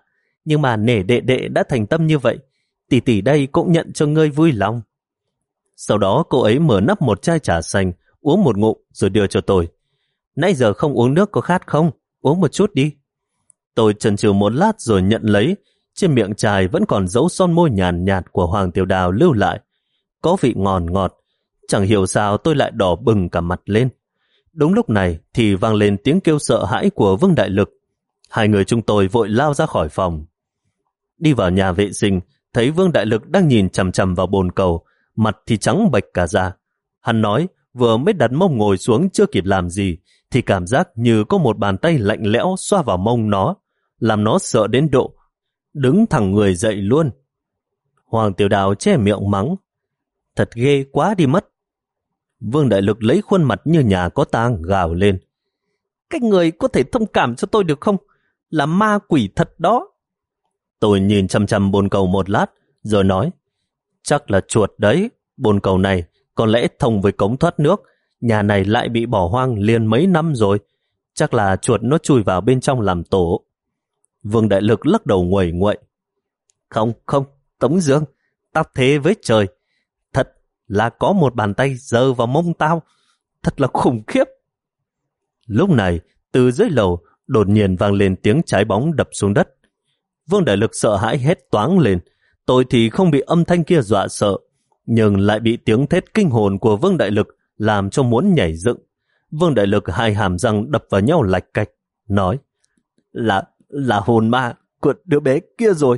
Nhưng mà nể đệ đệ đã thành tâm như vậy, tỷ tỷ đây cũng nhận cho ngươi vui lòng. Sau đó cô ấy mở nắp một chai trà xanh, uống một ngụm rồi đưa cho tôi. Nãy giờ không uống nước có khát không? Uống một chút đi. Tôi chần chừ một lát rồi nhận lấy. Trên miệng chai vẫn còn dấu son môi nhàn nhạt của Hoàng Tiểu Đào lưu lại. Có vị ngọt ngọt. Chẳng hiểu sao tôi lại đỏ bừng cả mặt lên. Đúng lúc này thì vang lên tiếng kêu sợ hãi của Vương Đại Lực. Hai người chúng tôi vội lao ra khỏi phòng. Đi vào nhà vệ sinh, thấy Vương Đại Lực đang nhìn chằm chằm vào bồn cầu, mặt thì trắng bệch cả ra. Hắn nói vừa mới đặt mông ngồi xuống chưa kịp làm gì thì cảm giác như có một bàn tay lạnh lẽo xoa vào mông nó, làm nó sợ đến độ đứng thẳng người dậy luôn. Hoàng Tiểu Đào che miệng mắng, thật ghê quá đi mất. Vương Đại Lực lấy khuôn mặt như nhà có tang gào lên, các người có thể thông cảm cho tôi được không? Là ma quỷ thật đó. Tôi nhìn chăm chăm bồn cầu một lát rồi nói, chắc là chuột đấy. Bồn cầu này có lẽ thông với cống thoát nước, nhà này lại bị bỏ hoang liền mấy năm rồi, chắc là chuột nó chui vào bên trong làm tổ. Vương Đại Lực lắc đầu nguậy nguậy, không không Tống Dương, tao thế với trời, thật là có một bàn tay giơ vào mông tao, thật là khủng khiếp. Lúc này từ dưới lầu đột nhiên vang lên tiếng trái bóng đập xuống đất. Vương Đại Lực sợ hãi hét toáng lên. Tôi thì không bị âm thanh kia dọa sợ, nhưng lại bị tiếng thét kinh hồn của Vương Đại Lực làm cho muốn nhảy dựng. Vương Đại Lực hai hàm răng đập vào nhau lạch cạch, nói, là là hồn ma của đứa bé kia rồi.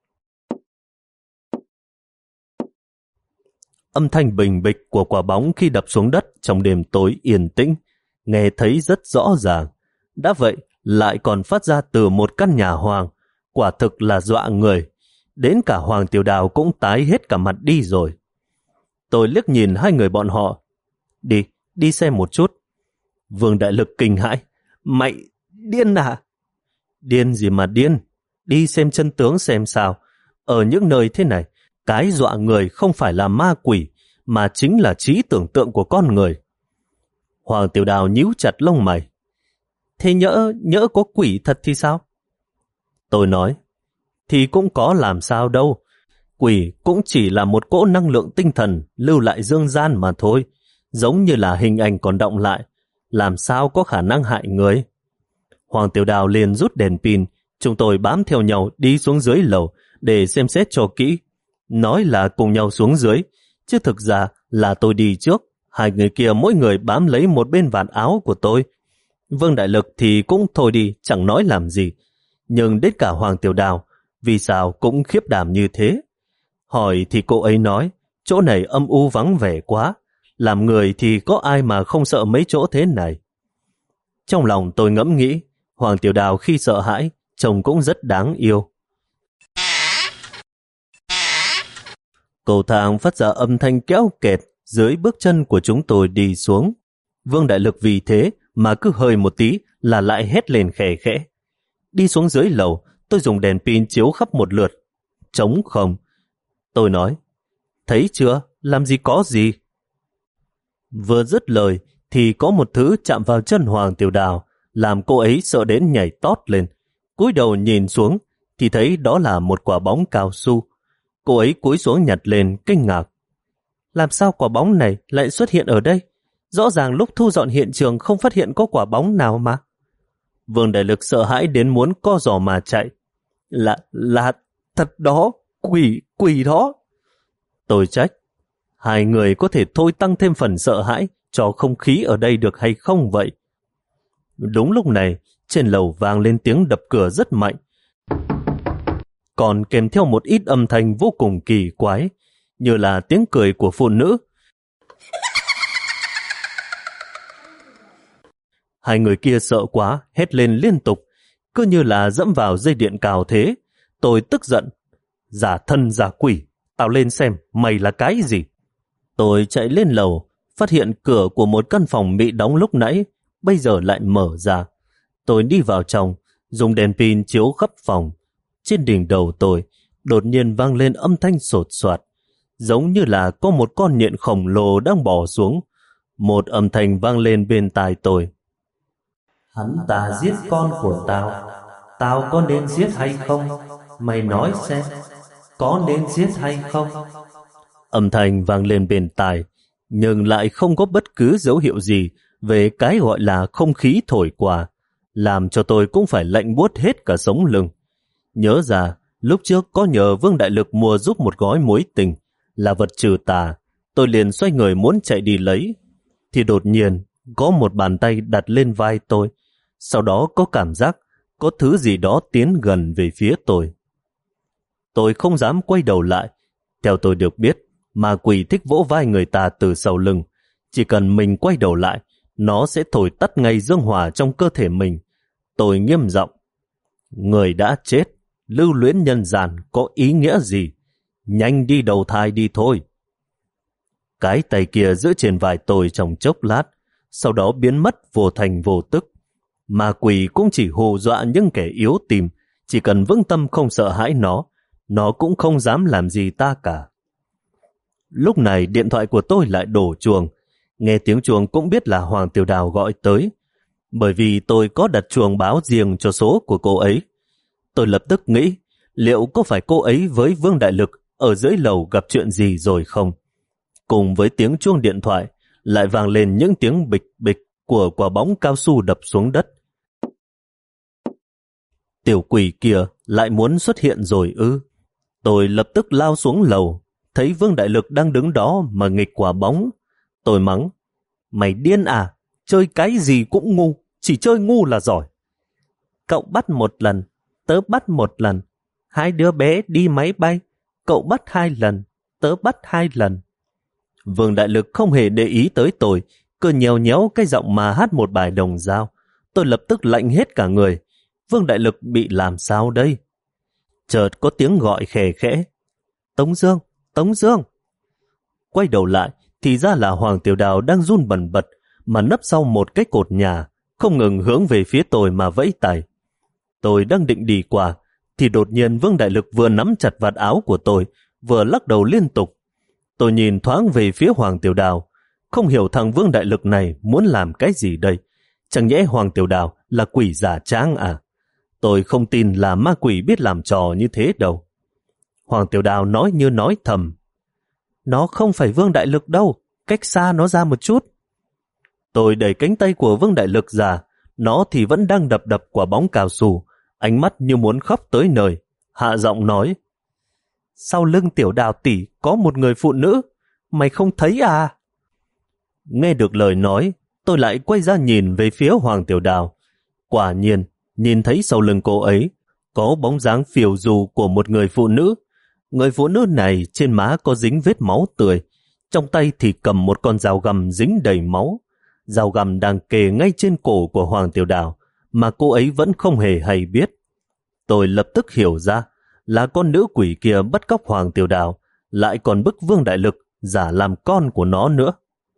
Âm thanh bình bịch của quả bóng khi đập xuống đất trong đêm tối yên tĩnh, nghe thấy rất rõ ràng. Đã vậy lại còn phát ra từ một căn nhà hoang, quả thực là dọa người. Đến cả Hoàng Tiểu Đào cũng tái hết cả mặt đi rồi. Tôi liếc nhìn hai người bọn họ. Đi, đi xem một chút. Vương Đại Lực kinh hãi. Mày điên à? Điên gì mà điên? Đi xem chân tướng xem sao. Ở những nơi thế này, cái dọa người không phải là ma quỷ, mà chính là trí tưởng tượng của con người. Hoàng Tiểu Đào nhíu chặt lông mày. Thế nhỡ, nhỡ có quỷ thật thì sao? Tôi nói, thì cũng có làm sao đâu. Quỷ cũng chỉ là một cỗ năng lượng tinh thần lưu lại dương gian mà thôi, giống như là hình ảnh còn động lại, làm sao có khả năng hại người. Hoàng Tiểu Đào liền rút đèn pin, chúng tôi bám theo nhau đi xuống dưới lầu để xem xét cho kỹ. Nói là cùng nhau xuống dưới, chứ thực ra là tôi đi trước, hai người kia mỗi người bám lấy một bên vạt áo của tôi. Vương Đại Lực thì cũng thôi đi, chẳng nói làm gì. Nhưng đến cả Hoàng Tiểu Đào, vì sao cũng khiếp đảm như thế? Hỏi thì cô ấy nói, chỗ này âm u vắng vẻ quá, làm người thì có ai mà không sợ mấy chỗ thế này. Trong lòng tôi ngẫm nghĩ, Hoàng Tiểu Đào khi sợ hãi, trông cũng rất đáng yêu. Cầu thang phát ra âm thanh kéo kẹt dưới bước chân của chúng tôi đi xuống. Vương Đại Lực vì thế mà cứ hơi một tí là lại hét lên khẽ khẽ. Đi xuống dưới lầu, tôi dùng đèn pin chiếu khắp một lượt. Trống không. Tôi nói, thấy chưa, làm gì có gì. Vừa dứt lời thì có một thứ chạm vào chân Hoàng Tiểu Đào, làm cô ấy sợ đến nhảy tót lên. Cúi đầu nhìn xuống thì thấy đó là một quả bóng cao su. Cô ấy cúi xuống nhặt lên kinh ngạc. Làm sao quả bóng này lại xuất hiện ở đây? Rõ ràng lúc thu dọn hiện trường không phát hiện có quả bóng nào mà. Vương Đại Lực sợ hãi đến muốn co giò mà chạy. Là, là, thật đó, quỷ, quỷ đó. Tôi trách. Hai người có thể thôi tăng thêm phần sợ hãi cho không khí ở đây được hay không vậy? Đúng lúc này, trên lầu vang lên tiếng đập cửa rất mạnh. Còn kèm theo một ít âm thanh vô cùng kỳ quái, như là tiếng cười của phụ nữ. Hai người kia sợ quá, hét lên liên tục, cứ như là dẫm vào dây điện cào thế. Tôi tức giận. Giả thân giả quỷ, tao lên xem mày là cái gì. Tôi chạy lên lầu, phát hiện cửa của một căn phòng bị đóng lúc nãy, bây giờ lại mở ra. Tôi đi vào trong, dùng đèn pin chiếu khắp phòng. Trên đỉnh đầu tôi, đột nhiên vang lên âm thanh sột soạt, giống như là có một con nhện khổng lồ đang bò xuống. Một âm thanh vang lên bên tai tôi. Hắn ta giết con của tao, tao có nên giết hay không? mày nói xem, có nên giết hay không? Âm thanh vang lên bên tai, nhưng lại không có bất cứ dấu hiệu gì về cái gọi là không khí thổi qua, làm cho tôi cũng phải lạnh buốt hết cả sống lưng. Nhớ ra, lúc trước có nhờ Vương Đại Lực mua giúp một gói muối tình, là vật trừ tà, tôi liền xoay người muốn chạy đi lấy, thì đột nhiên có một bàn tay đặt lên vai tôi, sau đó có cảm giác có thứ gì đó tiến gần về phía tôi. Tôi không dám quay đầu lại. Theo tôi được biết, ma quỷ thích vỗ vai người ta từ sau lưng. Chỉ cần mình quay đầu lại, nó sẽ thổi tắt ngay dương hỏa trong cơ thể mình. Tôi nghiêm giọng: người đã chết, lưu luyến nhân gian có ý nghĩa gì? Nhanh đi đầu thai đi thôi. Cái tay kia giữ trên vai tôi trong chốc lát, sau đó biến mất vô thành vô tức. Ma quỷ cũng chỉ hù dọa những kẻ yếu tim, chỉ cần vững tâm không sợ hãi nó, nó cũng không dám làm gì ta cả. Lúc này điện thoại của tôi lại đổ chuông. Nghe tiếng chuông cũng biết là Hoàng Tiểu Đào gọi tới, bởi vì tôi có đặt chuông báo riêng cho số của cô ấy. Tôi lập tức nghĩ, liệu có phải cô ấy với Vương Đại Lực ở dưới lầu gặp chuyện gì rồi không? Cùng với tiếng chuông điện thoại, lại vang lên những tiếng bịch bịch của quả bóng cao su đập xuống đất. Tiểu quỷ kia lại muốn xuất hiện rồi ư? Tôi lập tức lao xuống lầu, thấy Vương Đại Lực đang đứng đó mà nghịch quả bóng. Tôi mắng: mày điên à? Chơi cái gì cũng ngu, chỉ chơi ngu là giỏi. Cậu bắt một lần, tớ bắt một lần. Hai đứa bé đi máy bay, cậu bắt hai lần, tớ bắt hai lần. Vương Đại Lực không hề để ý tới tôi, cứ nhéo nhéo cái giọng mà hát một bài đồng dao. Tôi lập tức lạnh hết cả người. Vương Đại Lực bị làm sao đây? Chợt có tiếng gọi khè khẽ: Tống Dương, Tống Dương. Quay đầu lại thì ra là Hoàng Tiểu Đào đang run bần bật mà nấp sau một cái cột nhà, không ngừng hướng về phía tôi mà vẫy tay. Tôi đang định đi qua thì đột nhiên Vương Đại Lực vừa nắm chặt vạt áo của tôi, vừa lắc đầu liên tục. Tôi nhìn thoáng về phía Hoàng Tiểu Đào, không hiểu thằng Vương Đại Lực này muốn làm cái gì đây. Chẳng nhẽ Hoàng Tiểu Đào là quỷ giả tráng à? Tôi không tin là ma quỷ biết làm trò như thế đâu. Hoàng Tiểu Đào nói như nói thầm: nó không phải Vương Đại Lực đâu, cách xa nó ra một chút. Tôi đẩy cánh tay của Vương Đại Lực ra, nó thì vẫn đang đập đập quả bóng cao su, ánh mắt như muốn khóc tới nơi, hạ giọng nói: sau lưng Tiểu Đào tỷ có một người phụ nữ, mày không thấy à? Nghe được lời nói, tôi lại quay ra nhìn về phía Hoàng Tiểu Đào. Quả nhiên, nhìn thấy sau lưng cô ấy có bóng dáng phiêu du của một người phụ nữ. Người phụ nữ này trên má có dính vết máu tươi, trong tay thì cầm một con dao găm dính đầy máu. Dao găm đang kề ngay trên cổ của Hoàng Tiểu Đào, mà cô ấy vẫn không hề hay biết. Tôi lập tức hiểu ra là con nữ quỷ kia bắt cóc Hoàng Tiểu Đào, lại còn bức Vương Đại Lực giả làm con của nó nữa.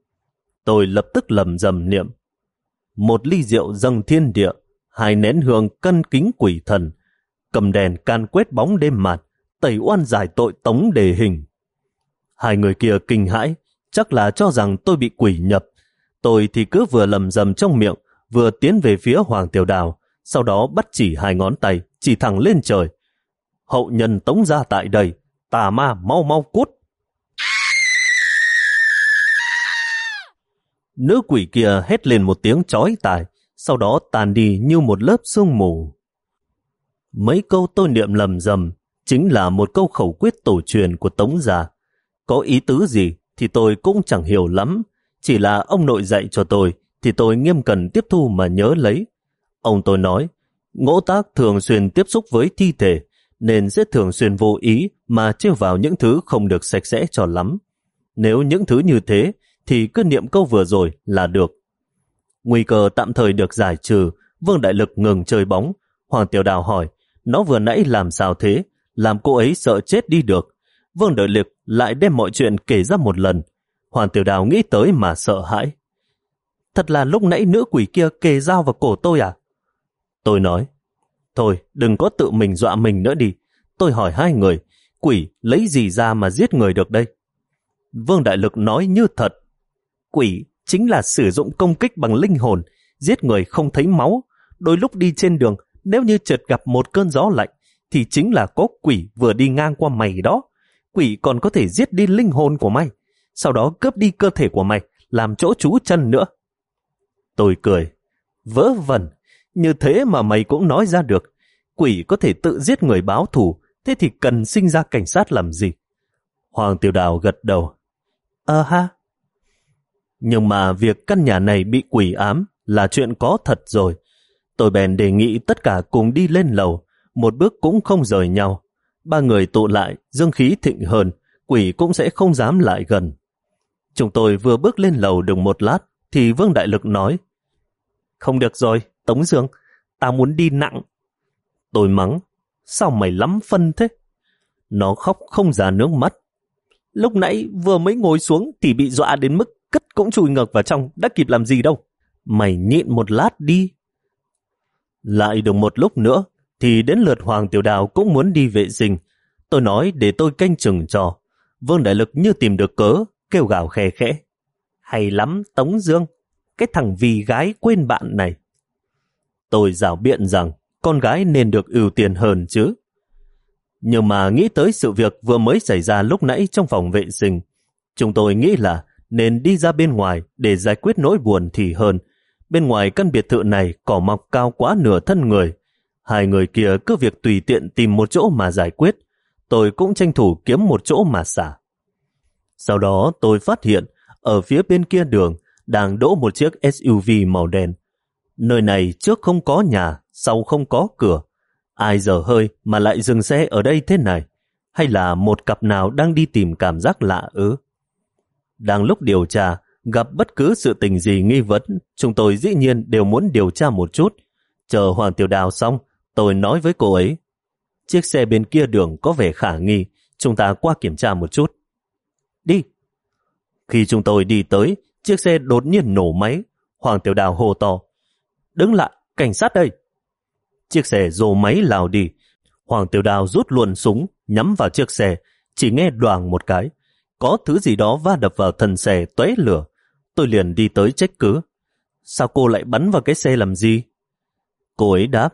Tôi lập tức lầm rầm niệm: một ly rượu dâng thiên địa, hai nén hương cân kính quỷ thần, cầm đèn can quét bóng đêm mạt, tẩy oan giải tội Tống Đề Hình. Hai người kia kinh hãi, chắc là cho rằng tôi bị quỷ nhập. Tôi thì cứ vừa lầm rầm trong miệng, vừa tiến về phía Hoàng Tiểu Đào, sau đó bắt chỉ hai ngón tay, chỉ thẳng lên trời: hậu nhân Tống gia tại đây, tà ma mau mau cút. Nữ quỷ kia hét lên một tiếng chói tai, sau đó tàn đi như một lớp sương mù. Mấy câu tôi niệm lầm rầm chính là một câu khẩu quyết tổ truyền của Tống gia. Có ý tứ gì thì tôi cũng chẳng hiểu lắm, chỉ là ông nội dạy cho tôi thì tôi nghiêm cần tiếp thu mà nhớ lấy. Ông tôi nói, ngỗ tác thường xuyên tiếp xúc với thi thể, nên sẽ thường xuyên vô ý mà trêu vào những thứ không được sạch sẽ cho lắm. Nếu những thứ như thế thì cứ niệm câu vừa rồi là được. Nguy cơ tạm thời được giải trừ, Vương Đại Lực ngừng chơi bóng. Hoàng Tiểu Đào hỏi, nó vừa nãy làm sao thế, làm cô ấy sợ chết đi được. Vương Đại Lực lại đem mọi chuyện kể ra một lần. Hoàng Tiểu Đào nghĩ tới mà sợ hãi. Thật là lúc nãy nữ quỷ kia kề dao vào cổ tôi à? Tôi nói, thôi đừng có tự mình dọa mình nữa đi. Tôi hỏi hai người, quỷ lấy gì ra mà giết người được đây? Vương Đại Lực nói như thật. Quỷ chính là sử dụng công kích bằng linh hồn, giết người không thấy máu. Đôi lúc đi trên đường, nếu như chợt gặp một cơn gió lạnh, thì chính là có quỷ vừa đi ngang qua mày đó. Quỷ còn có thể giết đi linh hồn của mày, sau đó cướp đi cơ thể của mày, làm chỗ trú chân nữa. Tôi cười. Vớ vẩn, như thế mà mày cũng nói ra được. Quỷ có thể tự giết người báo thù, thế thì cần sinh ra cảnh sát làm gì? Hoàng Tiểu Đào gật đầu. Ờ ha. Nhưng mà việc căn nhà này bị quỷ ám là chuyện có thật rồi. Tôi bèn đề nghị tất cả cùng đi lên lầu, một bước cũng không rời nhau. Ba người tụ lại, dương khí thịnh hơn, quỷ cũng sẽ không dám lại gần. Chúng tôi vừa bước lên lầu được một lát, thì Vương Đại Lực nói, không được rồi, Tống Dương, ta muốn đi nặng. Tôi mắng, sao mày lắm phân thế? Nó khóc không ra nước mắt. Lúc nãy vừa mới ngồi xuống thì bị dọa đến mức cất cũng chui ngược vào trong, đã kịp làm gì đâu. Mày nhịn một lát đi. Lại được một lúc nữa, thì đến lượt Hoàng Tiểu Đào cũng muốn đi vệ sinh. Tôi nói để tôi canh chừng cho. Vương Đại Lực như tìm được cớ, kêu gào khe khẽ. Hay lắm Tống Dương, cái thằng vì gái quên bạn này. Tôi rảo biện rằng con gái nên được ưu tiên hơn chứ. Nhưng mà nghĩ tới sự việc vừa mới xảy ra lúc nãy trong phòng vệ sinh, chúng tôi nghĩ là nên đi ra bên ngoài để giải quyết nỗi buồn thì hơn. Bên ngoài căn biệt thự này cỏ mọc cao quá nửa thân người. Hai người kia cứ việc tùy tiện tìm một chỗ mà giải quyết. Tôi cũng tranh thủ kiếm một chỗ mà xả. Sau đó tôi phát hiện ở phía bên kia đường đang đỗ một chiếc ét u vê màu đen. Nơi này trước không có nhà, sau không có cửa. Ai dở hơi mà lại dừng xe ở đây thế này? Hay là một cặp nào đang đi tìm cảm giác lạ ư? Đang lúc điều tra, gặp bất cứ sự tình gì nghi vấn, chúng tôi dĩ nhiên đều muốn điều tra một chút. Chờ Hoàng Tiểu Đào xong, tôi nói với cô ấy, chiếc xe bên kia đường có vẻ khả nghi, chúng ta qua kiểm tra một chút. Đi. Khi chúng tôi đi tới, chiếc xe đột nhiên nổ máy. Hoàng Tiểu Đào hô to, đứng lại, cảnh sát đây. Chiếc xe rồ máy lao đi. Hoàng Tiểu Đào rút luôn súng, nhắm vào chiếc xe, chỉ nghe đoàng một cái. Có thứ gì đó va đập vào thân xe tóe lửa. Tôi liền đi tới trách cứ. Sao cô lại bắn vào cái xe làm gì? Cô ấy đáp,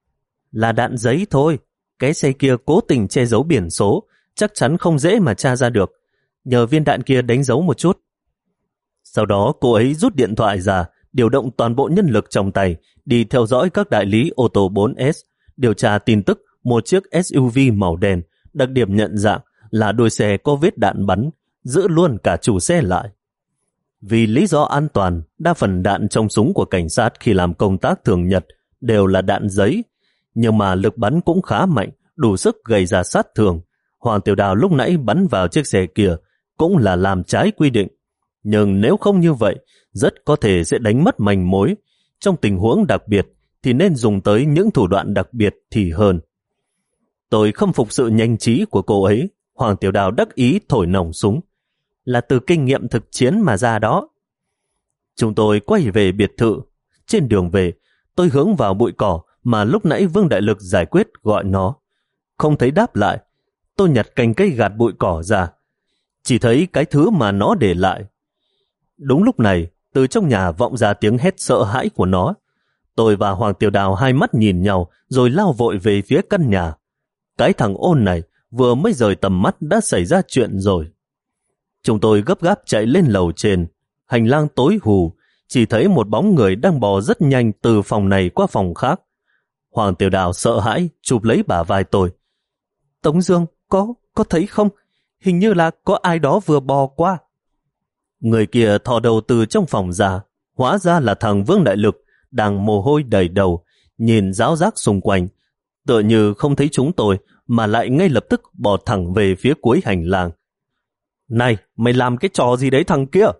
là đạn giấy thôi. Cái xe kia cố tình che giấu biển số, chắc chắn không dễ mà tra ra được. Nhờ viên đạn kia đánh dấu một chút. Sau đó cô ấy rút điện thoại ra, điều động toàn bộ nhân lực trong tay, đi theo dõi các đại lý ô tô bốn S, điều tra tin tức một chiếc ét u vê màu đen, đặc điểm nhận dạng là đuôi xe có vết đạn bắn, giữ luôn cả chủ xe lại. Vì lý do an toàn, đa phần đạn trong súng của cảnh sát khi làm công tác thường nhật đều là đạn giấy, nhưng mà lực bắn cũng khá mạnh, đủ sức gây ra sát thương. Hoàng Tiểu Đào lúc nãy bắn vào chiếc xe kia cũng là làm trái quy định, nhưng nếu không như vậy, rất có thể sẽ đánh mất manh mối. Trong tình huống đặc biệt thì nên dùng tới những thủ đoạn đặc biệt thì hơn. Tôi khâm phục sự nhanh trí của cô ấy. Hoàng Tiểu Đào đắc ý thổi nòng súng. Là từ kinh nghiệm thực chiến mà ra đó. Chúng tôi quay về biệt thự. Trên đường về, tôi hướng vào bụi cỏ mà lúc nãy Vương Đại Lực giải quyết gọi nó. Không thấy đáp lại. Tôi nhặt cành cây gạt bụi cỏ ra. Chỉ thấy cái thứ mà nó để lại. Đúng lúc này, từ trong nhà vọng ra tiếng hét sợ hãi của nó. Tôi và Hoàng Tiểu Đào hai mắt nhìn nhau rồi lao vội về phía căn nhà. Cái thằng ôn này vừa mới rời tầm mắt đã xảy ra chuyện rồi. Chúng tôi gấp gáp chạy lên lầu trên. Hành lang tối hù, chỉ thấy một bóng người đang bò rất nhanh từ phòng này qua phòng khác. Hoàng Tiểu Đào sợ hãi chụp lấy bả vai tôi. Tống Dương, có, có thấy không? Hình như là có ai đó vừa bò qua. Người kia thò đầu từ trong phòng ra, hóa ra là thằng Vương Đại Lực đang mồ hôi đầy đầu, nhìn ráo rác xung quanh, tựa như không thấy chúng tôi mà lại ngay lập tức bò thẳng về phía cuối hành lang. Này, mày làm cái trò gì đấy thằng kia?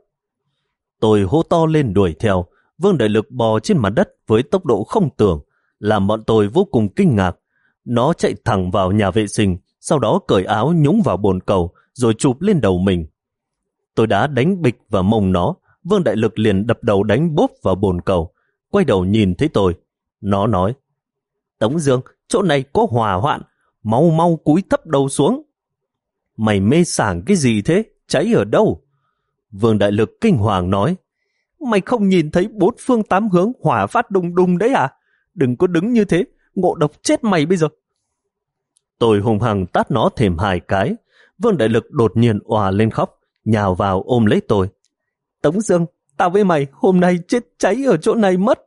Tôi hô to lên đuổi theo. Vương Đại Lực bò trên mặt đất với tốc độ không tưởng, làm bọn tôi vô cùng kinh ngạc. Nó chạy thẳng vào nhà vệ sinh, sau đó cởi áo nhúng vào bồn cầu rồi chụp lên đầu mình. Tôi đã đánh bịch vào mông nó. Vương Đại Lực liền đập đầu đánh bốp vào bồn cầu. Quay đầu nhìn thấy tôi. Nó nói, Tống Dương, chỗ này có hỏa hoạn, mau mau cúi thấp đầu xuống. Mày mê sảng cái gì thế? Cháy ở đâu? Vương Đại Lực kinh hoàng nói, mày không nhìn thấy bốn phương tám hướng hỏa phát đùng đùng đấy à? Đừng có đứng như thế, ngộ độc chết mày bây giờ. Tôi hùng hăng tát nó thêm hai cái. Vương Đại Lực đột nhiên òa lên khóc, nhào vào ôm lấy tôi. Tống Dương, tao với mày hôm nay chết cháy ở chỗ này mất.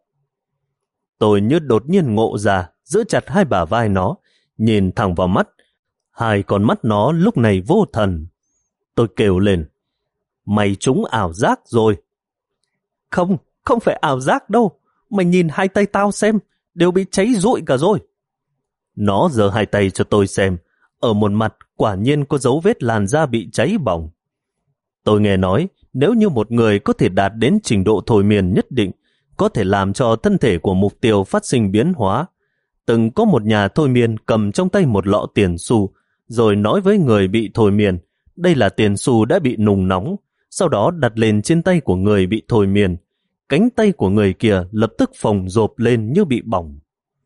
Tôi như đột nhiên ngộ ra, giữ chặt hai bả vai nó, nhìn thẳng vào mắt. Hai con mắt nó lúc này vô thần. Tôi kêu lên, mày trúng ảo giác rồi. Không, không phải ảo giác đâu. Mày nhìn hai tay tao xem, đều bị cháy rụi cả rồi. Nó giơ hai tay cho tôi xem. Ở một mặt quả nhiên có dấu vết làn da bị cháy bỏng. Tôi nghe nói, nếu như một người có thể đạt đến trình độ thôi miên nhất định, có thể làm cho thân thể của mục tiêu phát sinh biến hóa. Từng có một nhà thôi miên cầm trong tay một lọ tiền xu, rồi nói với người bị thôi miên, đây là tiền xu đã bị nung nóng, sau đó đặt lên trên tay của người bị thôi miên. Cánh tay của người kia lập tức phồng rộp lên như bị bỏng.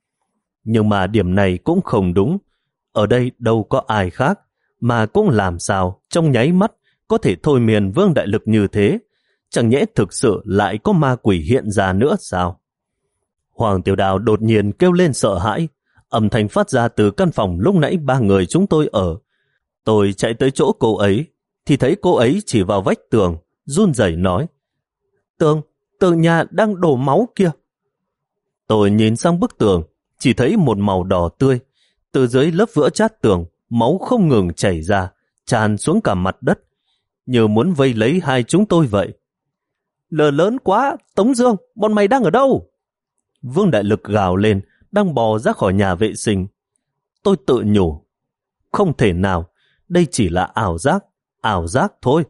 Nhưng mà điểm này cũng không đúng. Ở đây đâu có ai khác, mà cũng làm sao trong nháy mắt có thể thôi miên Vương Đại Lực như thế. Chẳng nhẽ thực sự lại có ma quỷ hiện ra nữa sao? Hoàng Tiểu Đào đột nhiên kêu lên sợ hãi. Âm thanh phát ra từ căn phòng lúc nãy ba người chúng tôi ở. Tôi chạy tới chỗ cô ấy, thì thấy cô ấy chỉ vào vách tường, run rẩy nói, Tường, tường nhà đang đổ máu kìa. Tôi nhìn sang bức tường, chỉ thấy một màu đỏ tươi. Từ dưới lớp vữa chát tường, máu không ngừng chảy ra, tràn xuống cả mặt đất, như muốn vây lấy hai chúng tôi vậy. Lờ lớn quá, Tống Dương, bọn mày đang ở đâu? Vương Đại Lực gào lên, đang bò ra khỏi nhà vệ sinh. Tôi tự nhủ, không thể nào, đây chỉ là ảo giác, ảo giác thôi.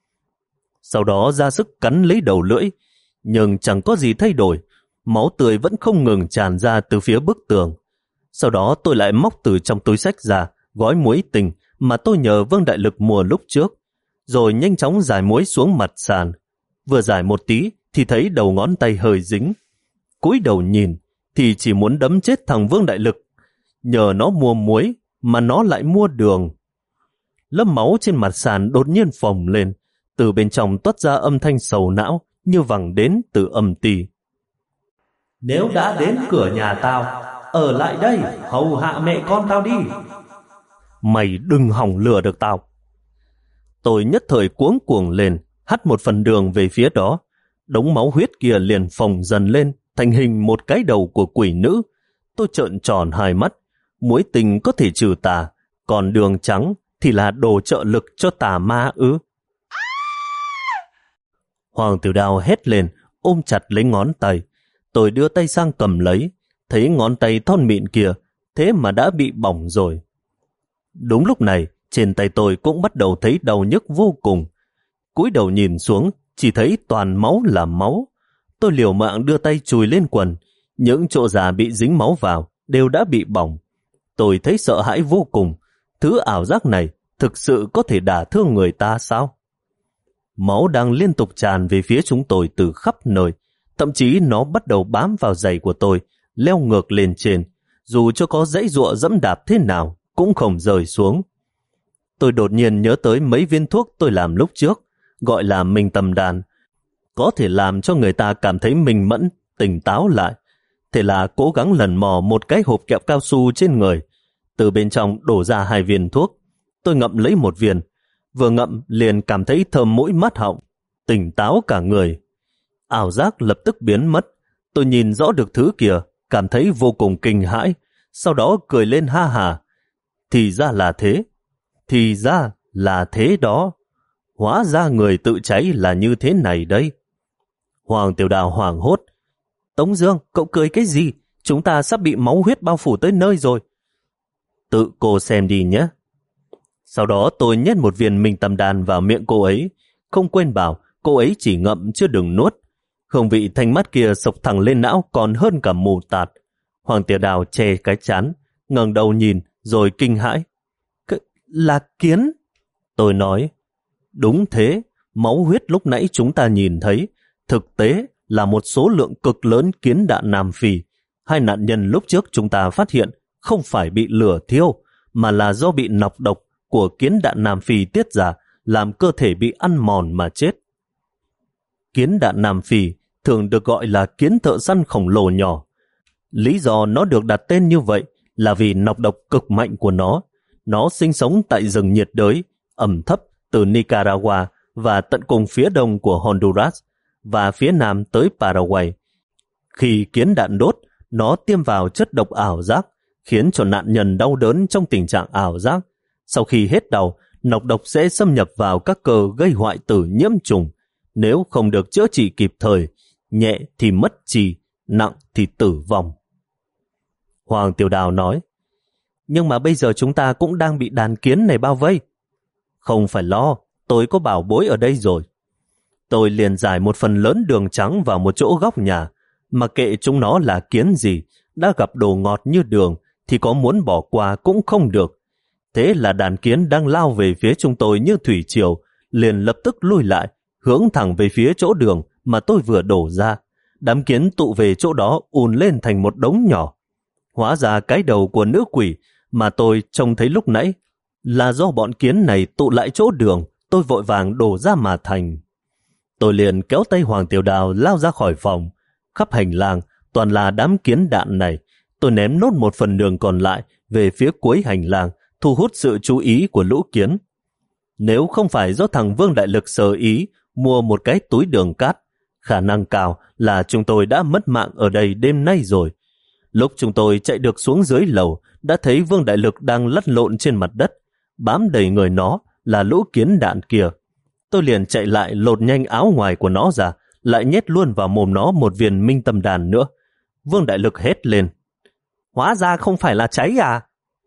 Sau đó ra sức cắn lấy đầu lưỡi, nhưng chẳng có gì thay đổi, máu tươi vẫn không ngừng tràn ra từ phía bức tường. Sau đó tôi lại móc từ trong túi xách ra gói muối tình mà tôi nhờ Vương Đại Lực mua lúc trước, rồi nhanh chóng rải muối xuống mặt sàn. Vừa rải một tí thì thấy đầu ngón tay hơi dính. Cúi đầu nhìn thì chỉ muốn đấm chết thằng Vương Đại Lực. Nhờ nó mua muối mà nó lại mua đường. Lớp máu trên mặt sàn đột nhiên phồng lên, từ bên trong toát ra âm thanh sầu não như vẳng đến từ âm ty. Nếu đã đến cửa nhà tao, ở lại đây hầu hạ mẹ con tao đi. Mày đừng hỏng lừa được tao. Tôi nhất thời cuống cuồng lên, hắt một phần đường về phía đó. Đống máu huyết kia liền phồng dần lên thành hình một cái đầu của quỷ nữ. Tôi trợn tròn hai mắt. Muối tình có thể trừ tà, còn đường trắng thì là đồ trợ lực cho tà ma ư? Hoàng Tiểu Đào hét lên, ôm chặt lấy ngón tay. Tôi đưa tay sang cầm lấy, thấy ngón tay thon mịn kia, thế mà đã bị bỏng rồi. Đúng lúc này, trên tay tôi cũng bắt đầu thấy đau nhức vô cùng. Cúi đầu nhìn xuống, chỉ thấy toàn máu là máu. Tôi liều mạng đưa tay chùi lên quần, những chỗ già bị dính máu vào đều đã bị bỏng. Tôi thấy sợ hãi vô cùng. Thứ ảo giác này thực sự có thể đả thương người ta sao? Máu đang liên tục tràn về phía chúng tôi từ khắp nơi. Thậm chí nó bắt đầu bám vào giày của tôi, leo ngược lên trên. Dù cho có dãy giụa dẫm đạp thế nào, cũng không rời xuống. Tôi đột nhiên nhớ tới mấy viên thuốc tôi làm lúc trước, gọi là minh tâm đan. Có thể làm cho người ta cảm thấy minh mẫn, tỉnh táo lại. Thế là cố gắng lần mò một cái hộp kẹo cao su trên người. Từ bên trong đổ ra hai viên thuốc. Tôi ngậm lấy một viên. Vừa ngậm liền cảm thấy thơm mũi mát họng, tỉnh táo cả người. Ảo giác lập tức biến mất. Tôi nhìn rõ được thứ kia, cảm thấy vô cùng kinh hãi. Sau đó cười lên ha hà. Thì ra là thế. Thì ra là thế đó. Hóa ra người tự cháy là như thế này đây. Hoàng Tiểu Đào hoảng hốt. Tống Dương, cậu cười cái gì? Chúng ta sắp bị máu huyết bao phủ tới nơi rồi. Tự cô xem đi nhé. Sau đó tôi nhét một viên minh tâm đan vào miệng cô ấy. Không quên bảo cô ấy chỉ ngậm chứ đừng nuốt. Hương vị thanh mát kia sộc thẳng lên não còn hơn cả mù tạt. Hoàng Tiểu Đào che cái trán, ngẩng đầu nhìn rồi kinh hãi. Là kiến? Tôi nói, đúng thế, máu huyết lúc nãy chúng ta nhìn thấy, thực tế là một số lượng cực lớn kiến đạn Nam Phi. Hai nạn nhân lúc trước chúng ta phát hiện không phải bị lửa thiêu, mà là do bị nọc độc của kiến đạn Nam Phi tiết ra, làm cơ thể bị ăn mòn mà chết. Kiến đạn Nam Phi thường được gọi là kiến thợ săn khổng lồ nhỏ. Lý do nó được đặt tên như vậy là vì nọc độc cực mạnh của nó Nó sinh sống tại rừng nhiệt đới, ẩm thấp từ Nicaragua và tận cùng phía đông của Honduras và phía nam tới Paraguay. Khi kiến đạn đốt, nó tiêm vào chất độc ảo giác, khiến cho nạn nhân đau đớn trong tình trạng ảo giác. Sau khi hết đau, nọc độc sẽ xâm nhập vào các cơ gây hoại tử nhiễm trùng. Nếu không được chữa trị kịp thời, nhẹ thì mất trí, nặng thì tử vong. Hoàng Tiểu Đào nói, nhưng mà bây giờ chúng ta cũng đang bị đàn kiến này bao vây. Không phải lo, tôi có bảo bối ở đây rồi. Tôi liền giải một phần lớn đường trắng vào một chỗ góc nhà, mà kệ chúng nó là kiến gì, đã gặp đồ ngọt như đường thì có muốn bỏ qua cũng không được. Thế là đàn kiến đang lao về phía chúng tôi như thủy triều, liền lập tức lui lại, hướng thẳng về phía chỗ đường mà tôi vừa đổ ra. Đám kiến tụ về chỗ đó ùn lên thành một đống nhỏ. Hóa ra cái đầu của nữ quỷ mà tôi trông thấy lúc nãy là do bọn kiến này tụ lại chỗ đường, tôi vội vàng đổ ra mà thành. Tôi liền kéo tay Hoàng Tiểu Đào lao ra khỏi phòng. Khắp hành lang toàn là đám kiến đạn này. Tôi ném nốt một phần đường còn lại về phía cuối hành lang, thu hút sự chú ý của lũ kiến. Nếu không phải do thằng Vương Đại Lực sờ ý mua một cái túi đường cát, khả năng cao là chúng tôi đã mất mạng ở đây đêm nay rồi. Lúc chúng tôi chạy được xuống dưới lầu, đã thấy Vương Đại Lực đang lăn lộn trên mặt đất, bám đầy người nó là lũ kiến đạn kia. Tôi liền chạy lại lột nhanh áo ngoài của nó ra, lại nhét luôn vào mồm nó một viên minh tâm đàn nữa. Vương Đại Lực hét lên, hóa ra không phải là cháy à?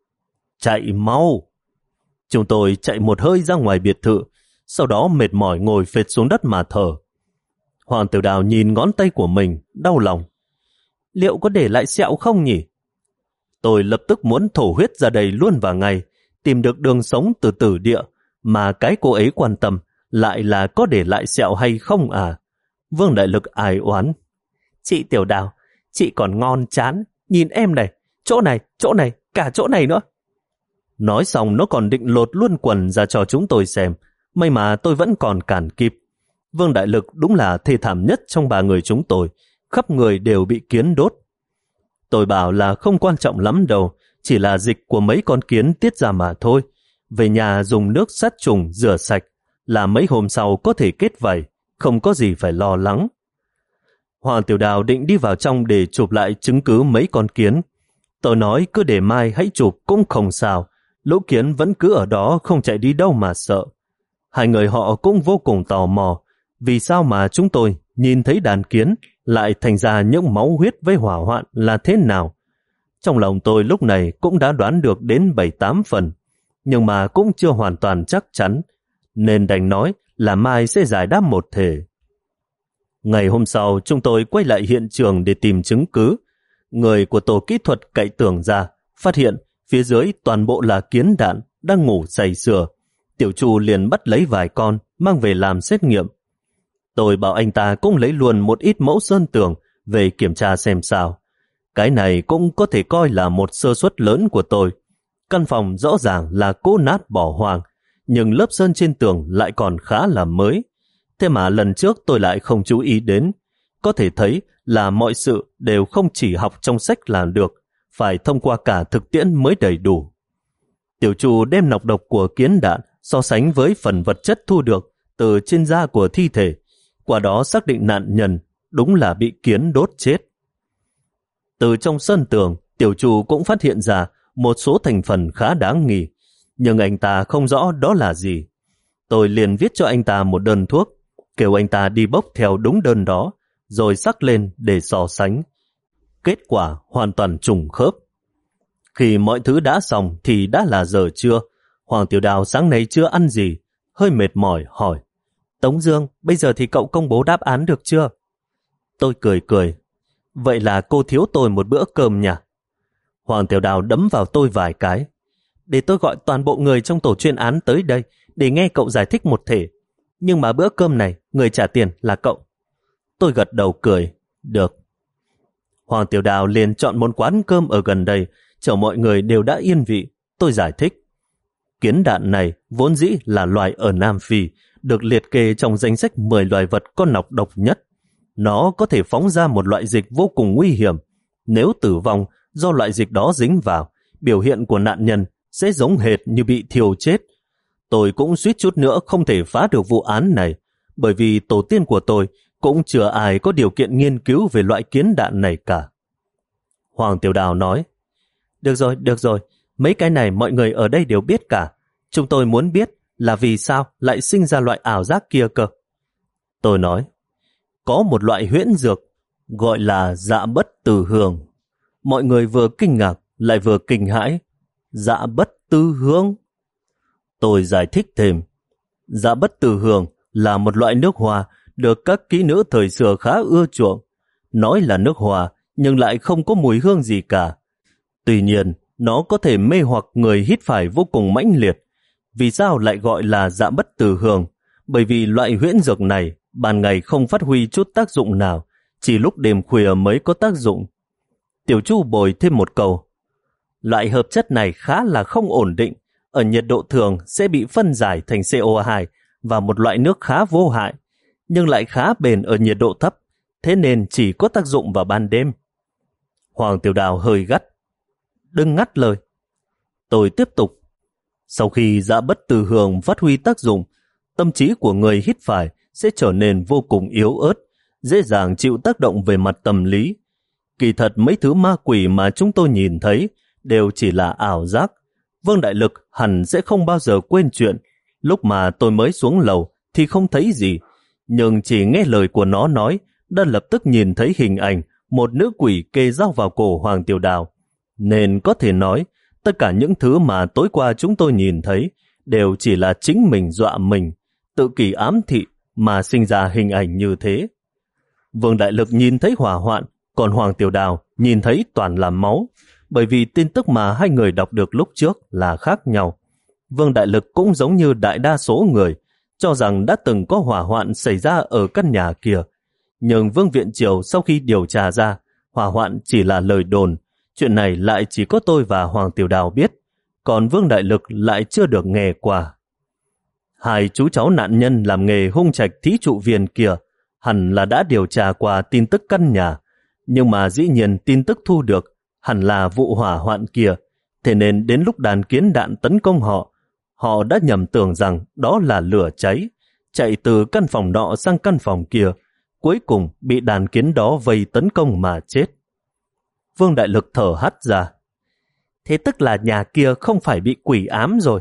Chạy mau! Chúng tôi chạy một hơi ra ngoài biệt thự, sau đó mệt mỏi ngồi phệt xuống đất mà thở. Hoàng Tiểu Đào nhìn ngón tay của mình, đau lòng. Liệu có để lại sẹo không nhỉ? Tôi lập tức muốn thổ huyết ra đây luôn vào ngày, tìm được đường sống từ tử địa, mà cái cô ấy quan tâm lại là có để lại sẹo hay không à? Vương Đại Lực ai oán. Chị Tiểu Đào, chị còn ngon chán, nhìn em này, chỗ này, chỗ này, cả chỗ này nữa. Nói xong nó còn định lột luôn quần ra cho chúng tôi xem, may mà tôi vẫn còn cản kịp. Vương Đại Lực đúng là thê thảm nhất trong ba người chúng tôi, khắp người đều bị kiến đốt. Tôi bảo là không quan trọng lắm đâu, chỉ là dịch của mấy con kiến tiết ra mà thôi. Về nhà dùng nước sát trùng rửa sạch, là mấy hôm sau có thể kết vảy, không có gì phải lo lắng. Hoàng Tiểu Đào định đi vào trong để chụp lại chứng cứ mấy con kiến. Tôi nói cứ để mai hãy chụp cũng không sao, lũ kiến vẫn cứ ở đó không chạy đi đâu mà sợ. Hai người họ cũng vô cùng tò mò, vì sao mà chúng tôi nhìn thấy đàn kiến lại thành ra những máu huyết với hỏa hoạn là thế nào. Trong lòng tôi lúc này cũng đã đoán được đến bảy tám phần, nhưng mà cũng chưa hoàn toàn chắc chắn, nên đành nói là mai sẽ giải đáp một thể. Ngày hôm sau chúng tôi quay lại hiện trường để tìm chứng cứ. Người của tổ kỹ thuật cậy tường ra, phát hiện phía dưới toàn bộ là kiến đạn đang ngủ say sưa. Tiểu Chu liền bắt lấy vài con mang về làm xét nghiệm. Tôi bảo anh ta cũng lấy luôn một ít mẫu sơn tường về kiểm tra xem sao. Cái này cũng có thể coi là một sơ suất lớn của tôi. Căn phòng rõ ràng là cũ nát bỏ hoang, nhưng lớp sơn trên tường lại còn khá là mới. Thế mà lần trước tôi lại không chú ý đến. Có thể thấy là mọi sự đều không chỉ học trong sách là được, phải thông qua cả thực tiễn mới đầy đủ. Tiểu Chu đem nọc độc của kiến đạn so sánh với phần vật chất thu được từ trên da của thi thể, qua đó xác định nạn nhân đúng là bị kiến đốt chết. Từ trong sơn tường, Tiểu Chu cũng phát hiện ra một số thành phần khá đáng nghi, nhưng anh ta không rõ đó là gì. Tôi liền viết cho anh ta một đơn thuốc, kêu anh ta đi bốc theo đúng đơn đó, rồi sắc lên để so sánh. Kết quả hoàn toàn trùng khớp. Khi mọi thứ đã xong thì đã là giờ trưa. Hoàng Tiểu Đào sáng nay chưa ăn gì, hơi mệt mỏi hỏi: Tống Dương, bây giờ thì cậu công bố đáp án được chưa? Tôi cười cười: Vậy là cô thiếu tôi một bữa cơm nhỉ? Hoàng Tiểu Đào đấm vào tôi vài cái: Để tôi gọi toàn bộ người trong tổ chuyên án tới đây để nghe cậu giải thích một thể. Nhưng mà bữa cơm này người trả tiền là cậu. Tôi gật đầu cười: Được. Hoàng Tiểu Đào liền chọn một quán cơm ở gần đây, chờ mọi người đều đã yên vị. Tôi giải thích: Kiến đạn này vốn dĩ là loài ở Nam Phi, được liệt kê trong danh sách mười loài vật có nọc độc nhất. Nó có thể phóng ra một loại dịch vô cùng nguy hiểm. Nếu tử vong do loại dịch đó dính vào, biểu hiện của nạn nhân sẽ giống hệt như bị thiêu chết. Tôi cũng suýt chút nữa không thể phá được vụ án này, bởi vì tổ tiên của tôi cũng chưa ai có điều kiện nghiên cứu về loại kiến đạn này cả. Hoàng Tiểu Đào nói, được rồi, được rồi, mấy cái này mọi người ở đây đều biết cả. Chúng tôi muốn biết là vì sao lại sinh ra loại ảo giác kia cơ. Tôi nói, có một loại huyễn dược gọi là dạ bất tử hương. Mọi người vừa kinh ngạc lại vừa kinh hãi. Dạ bất tử hương? Tôi giải thích thêm, dạ bất tử hương là một loại nước hoa được các kỹ nữ thời xưa khá ưa chuộng. Nói là nước hoa nhưng lại không có mùi hương gì cả. Tuy nhiên, nó có thể mê hoặc người hít phải vô cùng mãnh liệt. Vì sao lại gọi là dạ bất tử hương? Bởi vì loại huyễn dược này ban ngày không phát huy chút tác dụng nào, chỉ lúc đêm khuya mới có tác dụng. Tiểu Chu bồi thêm một câu, loại hợp chất này khá là không ổn định, ở nhiệt độ thường sẽ bị phân giải thành xê o hai và một loại nước khá vô hại, nhưng lại khá bền ở nhiệt độ thấp, thế nên chỉ có tác dụng vào ban đêm. Hoàng Tiểu Đào hơi gắt, đừng ngắt lời. Tôi tiếp tục, sau khi dạ bất tử hương phát huy tác dụng, tâm trí của người hít phải sẽ trở nên vô cùng yếu ớt, dễ dàng chịu tác động về mặt tâm lý. Kỳ thật mấy thứ ma quỷ mà chúng tôi nhìn thấy đều chỉ là ảo giác. Vương Đại Lực hẳn sẽ không bao giờ quên chuyện. Lúc mà tôi mới xuống lầu thì không thấy gì, nhưng chỉ nghe lời của nó nói đã lập tức nhìn thấy hình ảnh một nữ quỷ kê dao vào cổ Hoàng Tiểu Đào. Nên có thể nói tất cả những thứ mà tối qua chúng tôi nhìn thấy đều chỉ là chính mình dọa mình, tự kỷ ám thị mà sinh ra hình ảnh như thế. Vương Đại Lực nhìn thấy hỏa hoạn, còn Hoàng Tiểu Đào nhìn thấy toàn là máu, bởi vì tin tức mà hai người đọc được lúc trước là khác nhau. Vương Đại Lực cũng giống như đại đa số người, cho rằng đã từng có hỏa hoạn xảy ra ở căn nhà kia. Nhưng Vương Viện Triều sau khi điều tra ra, hỏa hoạn chỉ là lời đồn, chuyện này lại chỉ có tôi và Hoàng Tiểu Đào biết, còn Vương Đại Lực lại chưa được nghe qua. Hai chú cháu nạn nhân làm nghề hung trạch thí trụ viên kia hẳn là đã điều tra qua tin tức căn nhà, nhưng mà dĩ nhiên tin tức thu được hẳn là vụ hỏa hoạn kia, thế nên đến lúc đàn kiến đạn tấn công họ, họ đã nhầm tưởng rằng đó là lửa cháy, chạy từ căn phòng nọ sang căn phòng kia, cuối cùng bị đàn kiến đó vây tấn công mà chết. Vương Đại Lực thở hắt ra. Thế tức là nhà kia không phải bị quỷ ám rồi.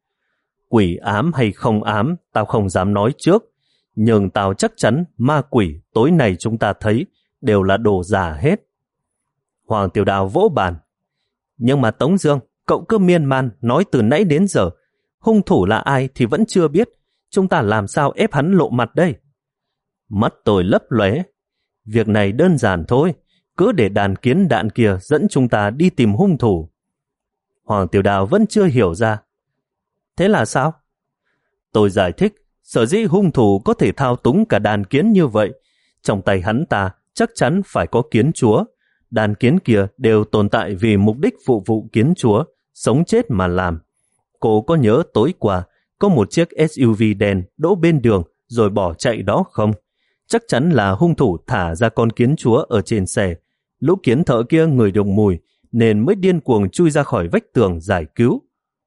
Quỷ ám hay không ám, tao không dám nói trước, nhưng tao chắc chắn ma quỷ tối nay chúng ta thấy đều là đồ giả hết. Hoàng Tiểu Đào vỗ bàn. Nhưng mà Tống Dương, cậu cứ miên man nói từ nãy đến giờ, hung thủ là ai thì vẫn chưa biết, chúng ta làm sao ép hắn lộ mặt đây? Mắt tôi lấp lóe. Việc này đơn giản thôi, cứ để đàn kiến đạn kia dẫn chúng ta đi tìm hung thủ. Hoàng Tiểu Đào vẫn chưa hiểu ra. Thế là sao? Tôi giải thích, sở dĩ hung thủ có thể thao túng cả đàn kiến như vậy, trong tay hắn ta chắc chắn phải có kiến chúa. Đàn kiến kia đều tồn tại vì mục đích phụ vụ kiến chúa, sống chết mà làm. Cô có nhớ tối qua có một chiếc ét u vê đen đỗ bên đường rồi bỏ chạy đó không? Chắc chắn là hung thủ thả ra con kiến chúa ở trên xe. Lũ kiến thợ kia ngửi được mùi nên mới điên cuồng chui ra khỏi vách tường giải cứu.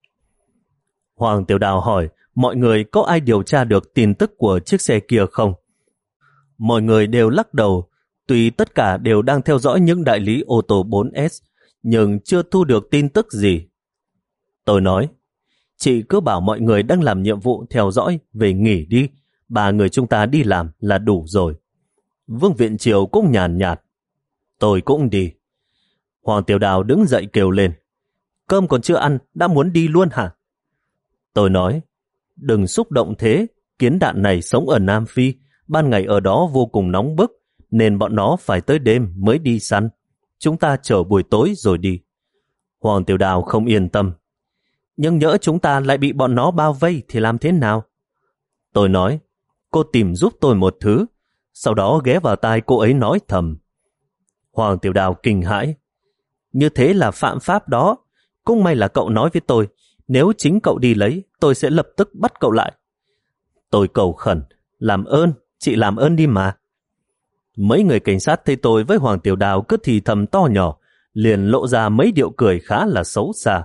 Hoàng Tiểu Đào hỏi mọi người có ai điều tra được tin tức của chiếc xe kia không? Mọi người đều lắc đầu, tuy tất cả đều đang theo dõi những đại lý ô tô bốn S, nhưng chưa thu được tin tức gì. Tôi nói, chị cứ bảo mọi người đang làm nhiệm vụ theo dõi về nghỉ đi, ba người chúng ta đi làm là đủ rồi. Vương Viện Triều cũng nhàn nhạt, tôi cũng đi. Hoàng Tiểu Đào đứng dậy kêu lên, cơm còn chưa ăn, đã muốn đi luôn hả? Tôi nói, đừng xúc động thế, kiến đạn này sống ở Nam Phi, ban ngày ở đó vô cùng nóng bức, nên bọn nó phải tới đêm mới đi săn. Chúng ta chờ buổi tối rồi đi. Hoàng Tiểu Đào không yên tâm. Nhưng nhỡ chúng ta lại bị bọn nó bao vây thì làm thế nào? Tôi nói, cô tìm giúp tôi một thứ, sau đó ghé vào tai cô ấy nói thầm. Hoàng Tiểu Đào kinh hãi. Như thế là phạm pháp đó. Cũng may là cậu nói với tôi, nếu chính cậu đi lấy, tôi sẽ lập tức bắt cậu lại. Tôi cầu khẩn, làm ơn, chị làm ơn đi mà. Mấy người cảnh sát thấy tôi với Hoàng Tiểu Đào cứ thì thầm to nhỏ, liền lộ ra mấy điệu cười khá là xấu xa.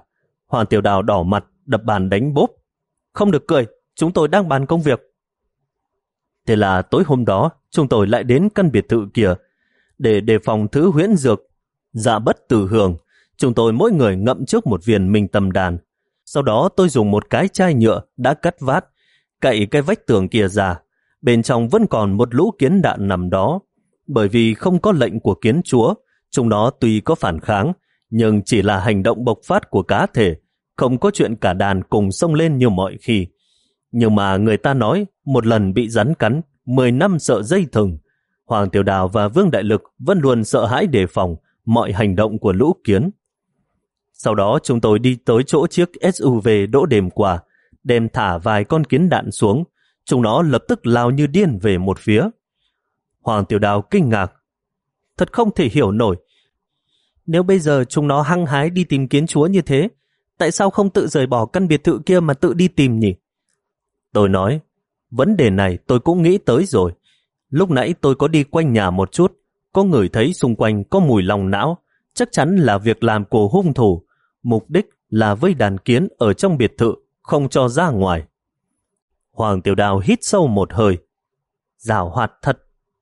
Hoàng Tiểu Đào đỏ mặt, đập bàn đánh bốp. Không được cười, chúng tôi đang bàn công việc. Thế là tối hôm đó, chúng tôi lại đến căn biệt thự kia để đề phòng thứ huyễn dược. Dạ bất tử hường, chúng tôi mỗi người ngậm trước một viên minh tâm đàn. Sau đó tôi dùng một cái chai nhựa đã cắt vát, cậy cái vách tường kia ra. Bên trong vẫn còn một lũ kiến đạn nằm đó. Bởi vì không có lệnh của kiến chúa, chúng nó tuy có phản kháng, nhưng chỉ là hành động bộc phát của cá thể, không có chuyện cả đàn cùng xông lên như mọi khi. Nhưng mà người ta nói, một lần bị rắn cắn, mười năm sợ dây thừng. Hoàng Tiểu Đào và Vương Đại Lực vẫn luôn sợ hãi đề phòng mọi hành động của lũ kiến. Sau đó chúng tôi đi tới chỗ chiếc ét u vê đỗ đêm qua, đem thả vài con kiến đạn xuống. Chúng nó lập tức lao như điên về một phía. Hoàng Tiểu Đào kinh ngạc. Thật không thể hiểu nổi. Nếu bây giờ chúng nó hăng hái đi tìm kiến chúa như thế, tại sao không tự rời bỏ căn biệt thự kia mà tự đi tìm nhỉ? Tôi nói, vấn đề này tôi cũng nghĩ tới rồi. Lúc nãy tôi có đi quanh nhà một chút, có người thấy xung quanh có mùi lòng não, chắc chắn là việc làm của hung thủ. Mục đích là vây đàn kiến ở trong biệt thự, không cho ra ngoài. Hoàng Tiểu Đào hít sâu một hơi. Giảo hoạt thật.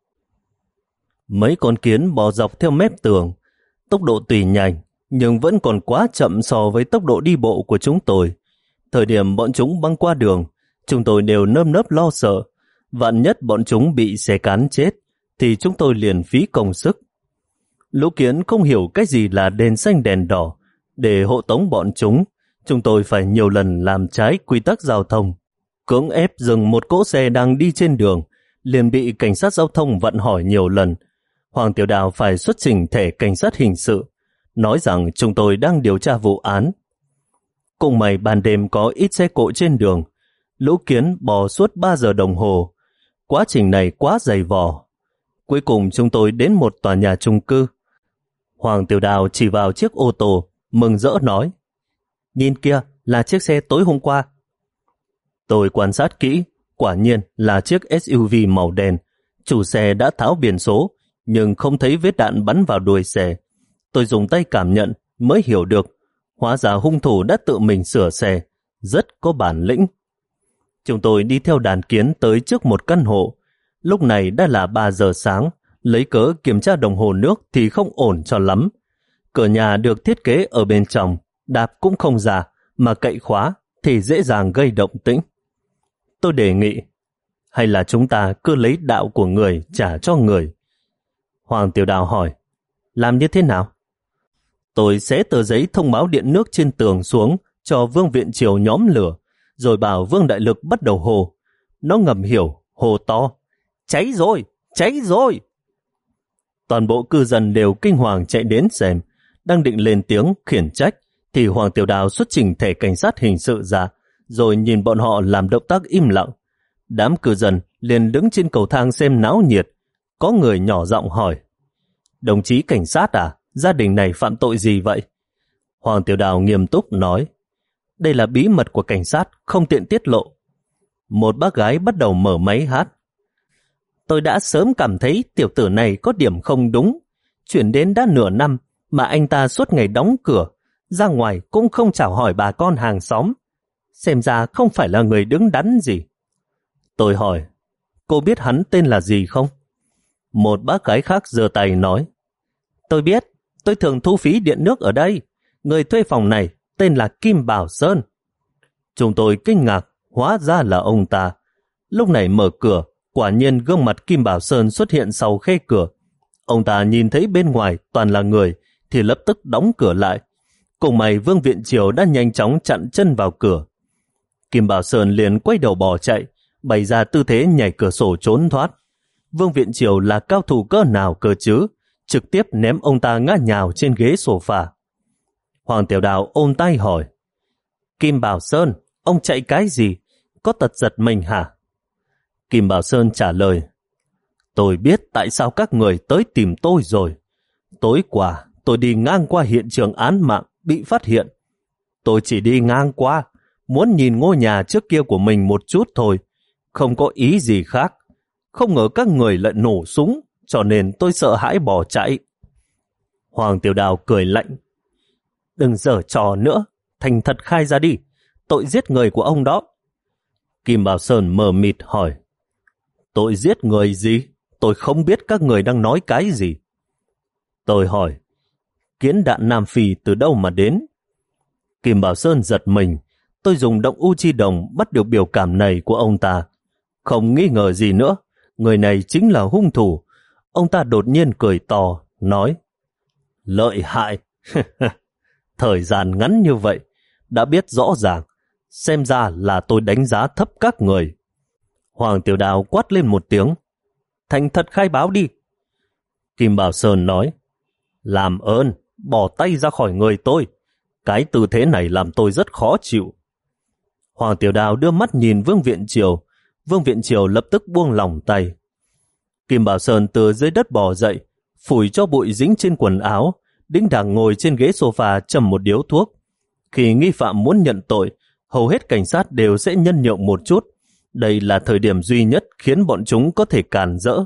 Mấy con kiến bò dọc theo mép tường, tốc độ tùy nhanh, nhưng vẫn còn quá chậm so với tốc độ đi bộ của chúng tôi. Thời điểm bọn chúng băng qua đường, chúng tôi đều nơm nớp lo sợ. Vạn nhất bọn chúng bị xe cán chết, thì chúng tôi liền phí công sức. Lũ kiến không hiểu cái gì là đèn xanh đèn đỏ. Để hộ tống bọn chúng, chúng tôi phải nhiều lần làm trái quy tắc giao thông. Cưỡng ép dừng một cỗ xe đang đi trên đường, liền bị cảnh sát giao thông vận hỏi nhiều lần. Hoàng Tiểu Đào phải xuất trình thẻ cảnh sát hình sự, nói rằng chúng tôi đang điều tra vụ án. Cùng may ban đêm có ít xe cộ trên đường, lũ kiến bò suốt ba giờ đồng hồ. Quá trình này quá dày vò. Cuối cùng chúng tôi đến một tòa nhà chung cư. Hoàng Tiểu Đào chỉ vào chiếc ô tô, mừng rỡ nói, nhìn kia là chiếc xe tối hôm qua. Tôi quan sát kỹ, quả nhiên là chiếc ét u vê màu đen. Chủ xe đã tháo biển số, nhưng không thấy vết đạn bắn vào đuôi xe. Tôi dùng tay cảm nhận mới hiểu được, hóa ra hung thủ đã tự mình sửa xe, rất có bản lĩnh. Chúng tôi đi theo đàn kiến tới trước một căn hộ. Lúc này đã là ba giờ sáng, lấy cớ kiểm tra đồng hồ nước thì không ổn cho lắm. Cửa nhà được thiết kế ở bên trong, đạp cũng không ra, mà cậy khóa thì dễ dàng gây động tĩnh. Tôi đề nghị, hay là chúng ta cứ lấy đạo của người trả cho người. Hoàng Tiểu Đào hỏi, làm như thế nào? Tôi xé tờ giấy thông báo điện nước trên tường xuống cho Vương Viện Triều nhóm lửa, rồi bảo Vương Đại Lực bắt đầu hồ. Nó ngầm hiểu, hồ to, cháy rồi, cháy rồi. Toàn bộ cư dân đều kinh hoàng chạy đến xem, đang định lên tiếng khiển trách, thì Hoàng Tiểu Đào xuất trình thẻ cảnh sát hình sự ra, rồi nhìn bọn họ làm động tác im lặng. Đám cư dân liền đứng trên cầu thang xem náo nhiệt. Có người nhỏ giọng hỏi, đồng chí cảnh sát à, gia đình này phạm tội gì vậy? Hoàng Tiểu Đào nghiêm túc nói, đây là bí mật của cảnh sát, không tiện tiết lộ. Một bác gái bắt đầu mở máy hát. Tôi đã sớm cảm thấy tiểu tử này có điểm không đúng. Chuyển đến đã nửa năm mà anh ta suốt ngày đóng cửa, ra ngoài cũng không chào hỏi bà con hàng xóm. Xem ra không phải là người đứng đắn gì. Tôi hỏi, cô biết hắn tên là gì không? Một bác gái khác giơ tay nói, tôi biết, tôi thường thu phí điện nước ở đây. Người thuê phòng này tên là Kim Bảo Sơn. Chúng tôi kinh ngạc, hóa ra là ông ta. Lúc này mở cửa, quả nhiên gương mặt Kim Bảo Sơn xuất hiện sau khe cửa. Ông ta nhìn thấy bên ngoài toàn là người, thì lập tức đóng cửa lại. Cùng mày Vương Viện Triều đã nhanh chóng chặn chân vào cửa. Kim Bảo Sơn liền quay đầu bỏ chạy, bày ra tư thế nhảy cửa sổ trốn thoát. Vương Viện Triều là cao thủ cỡ nào cơ chứ, trực tiếp ném ông ta ngã nhào trên ghế sofa. Hoàng Tiểu Đào ôm tay hỏi, Kim Bảo Sơn, ông chạy cái gì? Có tật giật mình hả? Kim Bảo Sơn trả lời, tôi biết tại sao các người tới tìm tôi rồi. Tối qua tôi đi ngang qua hiện trường án mạng bị phát hiện. Tôi chỉ đi ngang qua, muốn nhìn ngôi nhà trước kia của mình một chút thôi, không có ý gì khác. Không ngờ các người lại nổ súng, cho nên tôi sợ hãi bỏ chạy. Hoàng Tiểu Đào cười lạnh, đừng giở trò nữa, thành thật khai ra đi, tội giết người của ông đó. Kim Bảo Sơn mờ mịt hỏi, tội giết người gì? Tôi không biết các người đang nói cái gì. Tôi hỏi, kiến đạn Nam Phi từ đâu mà đến? Kim Bảo Sơn giật mình. Tôi dùng động u chi đồng bắt được biểu cảm này của ông ta. Không nghi ngờ gì nữa, người này chính là hung thủ. Ông ta đột nhiên cười to, nói, lợi hại. Thời gian ngắn như vậy, đã biết rõ ràng, xem ra là tôi đánh giá thấp các người. Hoàng Tiểu Đào quát lên một tiếng, thành thật khai báo đi. Kim Bảo Sơn nói, làm ơn, bỏ tay ra khỏi người tôi. Cái tư thế này làm tôi rất khó chịu. Hoàng Tiểu Đào đưa mắt nhìn Vương Viện Triều. Vương Viện Triều lập tức buông lỏng tay. Kim Bảo Sơn từ dưới đất bò dậy, phủi cho bụi dính trên quần áo, đĩnh đạc ngồi trên ghế sofa châm một điếu thuốc. Khi nghi phạm muốn nhận tội, hầu hết cảnh sát đều sẽ nhân nhượng một chút. Đây là thời điểm duy nhất khiến bọn chúng có thể càn rỡ.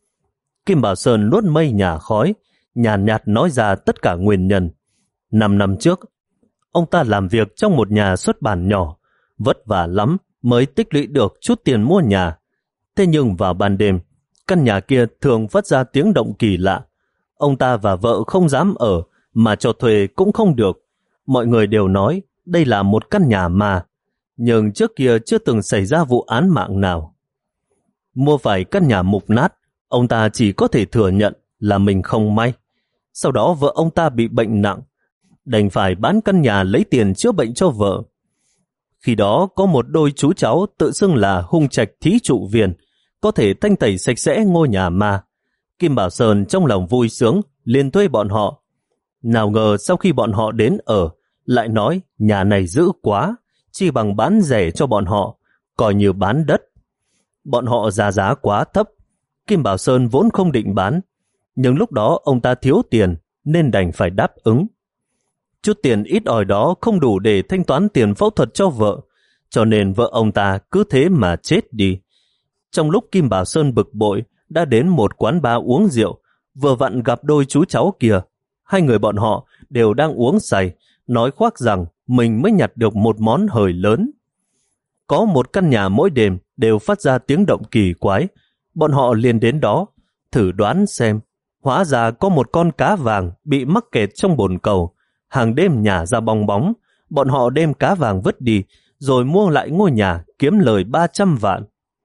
Kim Bảo Sơn nuốt mây nhà khói, nhàn nhạt, nhạt nói ra tất cả nguyên nhân. Năm năm trước, ông ta làm việc trong một nhà xuất bản nhỏ, vất vả lắm mới tích lũy được chút tiền mua nhà. Thế nhưng vào ban đêm, căn nhà kia thường phát ra tiếng động kỳ lạ. Ông ta và vợ không dám ở, mà cho thuê cũng không được. Mọi người đều nói đây là một căn nhà ma, nhưng trước kia chưa từng xảy ra vụ án mạng nào. Mua phải căn nhà mục nát, ông ta chỉ có thể thừa nhận là mình không may. Sau đó vợ ông ta bị bệnh nặng, đành phải bán căn nhà lấy tiền chữa bệnh cho vợ. Khi đó có một đôi chú cháu tự xưng là Hung Trạch Thí Trụ Viên, có thể thanh tẩy sạch sẽ ngôi nhà ma. Kim Bảo Sơn trong lòng vui sướng, liền thuê bọn họ. Nào ngờ sau khi bọn họ đến ở, lại nói nhà này dữ quá, chỉ bằng bán rẻ cho bọn họ, coi như bán đất. Bọn họ ra giá quá thấp, Kim Bảo Sơn vốn không định bán, nhưng lúc đó ông ta thiếu tiền nên đành phải đáp ứng. Chút tiền ít ỏi đó không đủ để thanh toán tiền phẫu thuật cho vợ, cho nên vợ ông ta cứ thế mà chết đi. Trong lúc Kim Bảo Sơn bực bội, đã đến một quán bar uống rượu, vừa vặn gặp đôi chú cháu kia. Hai người bọn họ đều đang uống say, nói khoác rằng mình mới nhặt được một món hời lớn. Có một căn nhà mỗi đêm đều phát ra tiếng động kỳ quái. Bọn họ liền đến đó, thử đoán xem. Hóa ra có một con cá vàng bị mắc kẹt trong bồn cầu. Hàng đêm nhả ra bong bóng, bọn họ đem cá vàng vứt đi, rồi mua lại ngôi nhà kiếm lời ba trăm vạn.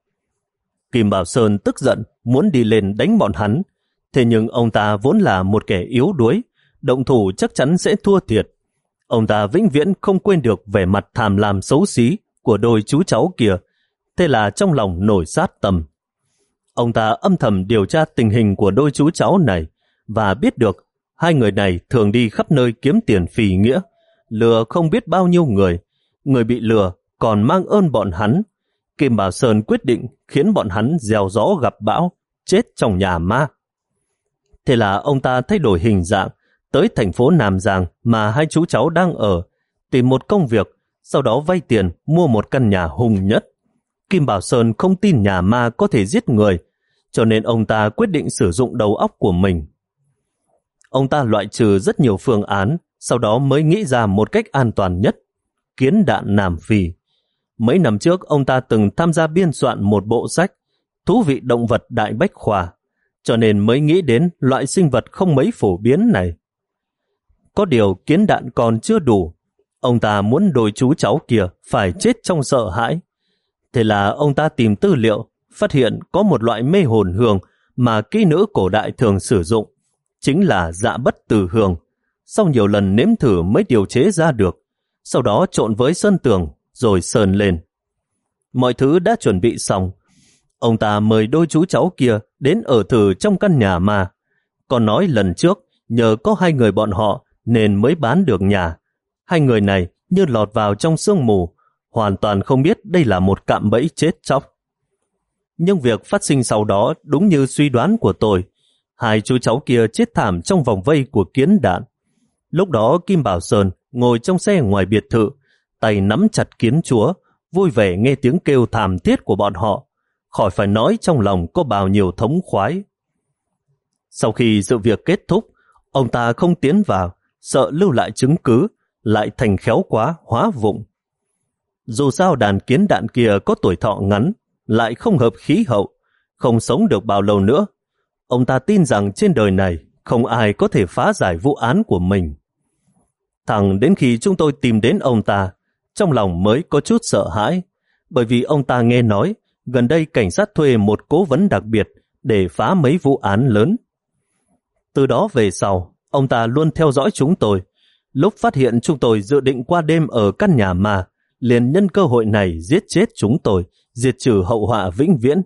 Kim Bảo Sơn tức giận, muốn đi lên đánh bọn hắn. Thế nhưng ông ta vốn là một kẻ yếu đuối, động thủ chắc chắn sẽ thua thiệt. Ông ta vĩnh viễn không quên được vẻ mặt tham lam xấu xí của đôi chú cháu kia, thế là trong lòng nổi sát tâm. Ông ta âm thầm điều tra tình hình của đôi chú cháu này và biết được hai người này thường đi khắp nơi kiếm tiền phì nghĩa, lừa không biết bao nhiêu người. Người bị lừa còn mang ơn bọn hắn. Kim Bảo Sơn quyết định khiến bọn hắn gieo gió gặp bão, chết trong nhà ma. Thế là ông ta thay đổi hình dạng, tới thành phố Nam Giang mà hai chú cháu đang ở, tìm một công việc, sau đó vay tiền mua một căn nhà hùng nhất. Kim Bảo Sơn không tin nhà ma có thể giết người, cho nên ông ta quyết định sử dụng đầu óc của mình. Ông ta loại trừ rất nhiều phương án, sau đó mới nghĩ ra một cách an toàn nhất, kiến đạn Nam Phi. Mấy năm trước, ông ta từng tham gia biên soạn một bộ sách Thú vị động vật Đại Bách Khoa, cho nên mới nghĩ đến loại sinh vật không mấy phổ biến này. Có điều kiến đạn còn chưa đủ, ông ta muốn đôi chú cháu kia phải chết trong sợ hãi. Thế là ông ta tìm tư liệu, phát hiện có một loại mê hồn hương mà kỹ nữ cổ đại thường sử dụng, chính là dạ bất tử hương. Sau nhiều lần nếm thử mới điều chế ra được, sau đó trộn với sơn tường rồi sơn lên. Mọi thứ đã chuẩn bị xong, ông ta mời đôi chú cháu kia đến ở thử trong căn nhà ma. Còn nói lần trước nhờ có hai người bọn họ nên mới bán được nhà. Hai người này như lọt vào trong sương mù, hoàn toàn không biết đây là một cạm bẫy chết chóc. Nhưng việc phát sinh sau đó đúng như suy đoán của tôi. Hai chú cháu kia chết thảm trong vòng vây của kiến đạn. Lúc đó Kim Bảo Sơn ngồi trong xe ngoài biệt thự, tay nắm chặt kiến chúa, vui vẻ nghe tiếng kêu thảm thiết của bọn họ. Khỏi phải nói trong lòng có bao nhiêu thống khoái. Sau khi sự việc kết thúc, ông ta không tiến vào, sợ lưu lại chứng cứ, lại thành khéo quá hóa vụng. Dù sao đàn kiến đạn kia có tuổi thọ ngắn, lại không hợp khí hậu, không sống được bao lâu nữa. Ông ta tin rằng trên đời này không ai có thể phá giải vụ án của mình. Thẳng đến khi chúng tôi tìm đến ông ta, trong lòng mới có chút sợ hãi, bởi vì ông ta nghe nói gần đây cảnh sát thuê một cố vấn đặc biệt để phá mấy vụ án lớn. Từ đó về sau, ông ta luôn theo dõi chúng tôi. Lúc phát hiện chúng tôi dự định qua đêm ở căn nhà ma, liền nhân cơ hội này giết chết chúng tôi, diệt trừ hậu họa vĩnh viễn.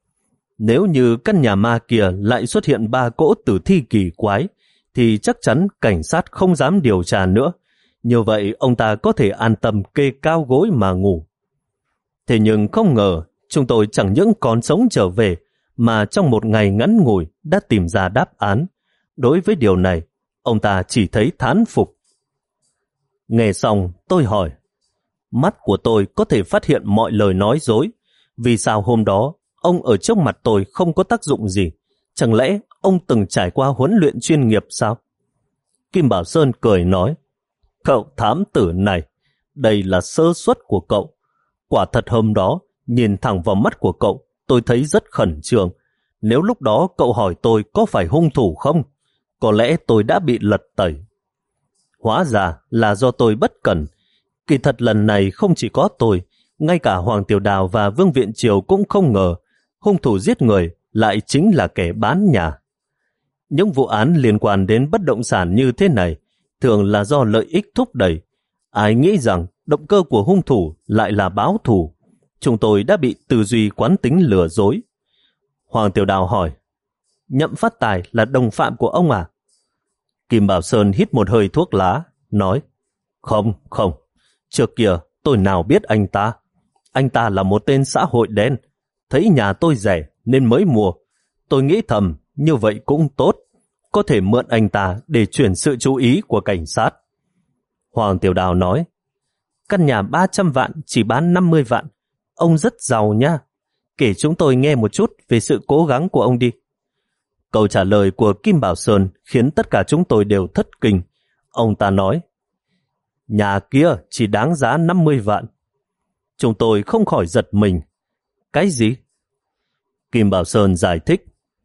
Nếu như căn nhà ma kia lại xuất hiện ba cỗ tử thi kỳ quái, thì chắc chắn cảnh sát không dám điều tra nữa. Như vậy ông ta có thể an tâm kê cao gối mà ngủ. Thế nhưng không ngờ, chúng tôi chẳng những còn sống trở về, mà trong một ngày ngắn ngủi đã tìm ra đáp án. Đối với điều này, ông ta chỉ thấy thán phục. Nghe xong, tôi hỏi, mắt của tôi có thể phát hiện mọi lời nói dối. Vì sao hôm đó, ông ở trước mặt tôi không có tác dụng gì? Chẳng lẽ ông từng trải qua huấn luyện chuyên nghiệp sao? Kim Bảo Sơn cười nói, cậu thám tử này, đây là sơ suất của cậu. Quả thật hôm đó, nhìn thẳng vào mắt của cậu, tôi thấy rất khẩn trương. Nếu lúc đó cậu hỏi tôi có phải hung thủ không, có lẽ tôi đã bị lật tẩy. Hóa ra là do tôi bất cẩn. Kỳ thật lần này không chỉ có tôi, ngay cả Hoàng Tiểu Đào và Vương Viện Triều cũng không ngờ hung thủ giết người lại chính là kẻ bán nhà. Những vụ án liên quan đến bất động sản như thế này thường là do lợi ích thúc đẩy. Ai nghĩ rằng động cơ của hung thủ lại là báo thù. Chúng tôi đã bị tư duy quán tính lừa dối. Hoàng Tiểu Đào hỏi, Nhậm Phát Tài là đồng phạm của ông à? Kim Bảo Sơn hít một hơi thuốc lá, nói, không, không, trước kia tôi nào biết anh ta. Anh ta là một tên xã hội đen, thấy nhà tôi rẻ nên mới mua. Tôi nghĩ thầm, như vậy cũng tốt, có thể mượn anh ta để chuyển sự chú ý của cảnh sát. Hoàng Tiểu Đào nói, căn nhà ba trăm vạn chỉ bán năm mươi vạn, ông rất giàu nha. Kể chúng tôi nghe một chút về sự cố gắng của ông đi. Câu trả lời của Kim Bảo Sơn khiến tất cả chúng tôi đều thất kinh. Ông ta nói, nhà kia chỉ đáng giá năm mươi vạn. Chúng tôi không khỏi giật mình. Cái gì? Kim Bảo Sơn giải thích,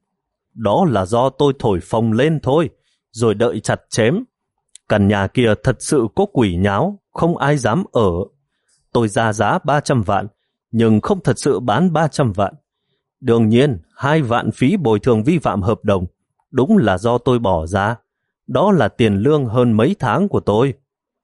đó là do tôi thổi phồng lên thôi, rồi đợi chặt chém. Căn nhà kia thật sự có quỷ nháo, không ai dám ở. Tôi ra giá ba trăm vạn, nhưng không thật sự bán ba trăm vạn. Đương nhiên, hai vạn phí bồi thường vi phạm hợp đồng, đúng là do tôi bỏ ra. Đó là tiền lương hơn mấy tháng của tôi.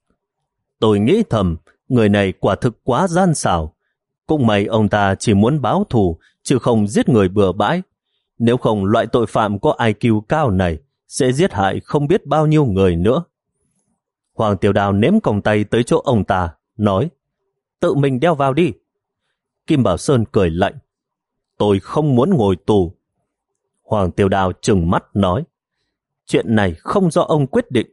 Tôi nghĩ thầm, người này quả thực quá gian xảo. Cũng may ông ta chỉ muốn báo thù, chứ không giết người bừa bãi. Nếu không, loại tội phạm có i kiu cao này sẽ giết hại không biết bao nhiêu người nữa. Hoàng Tiểu Đào ném còng tay tới chỗ ông ta, nói, tự mình đeo vào đi. Kim Bảo Sơn cười lạnh, tôi không muốn ngồi tù. Hoàng Tiểu Đào trừng mắt nói, chuyện này không do ông quyết định.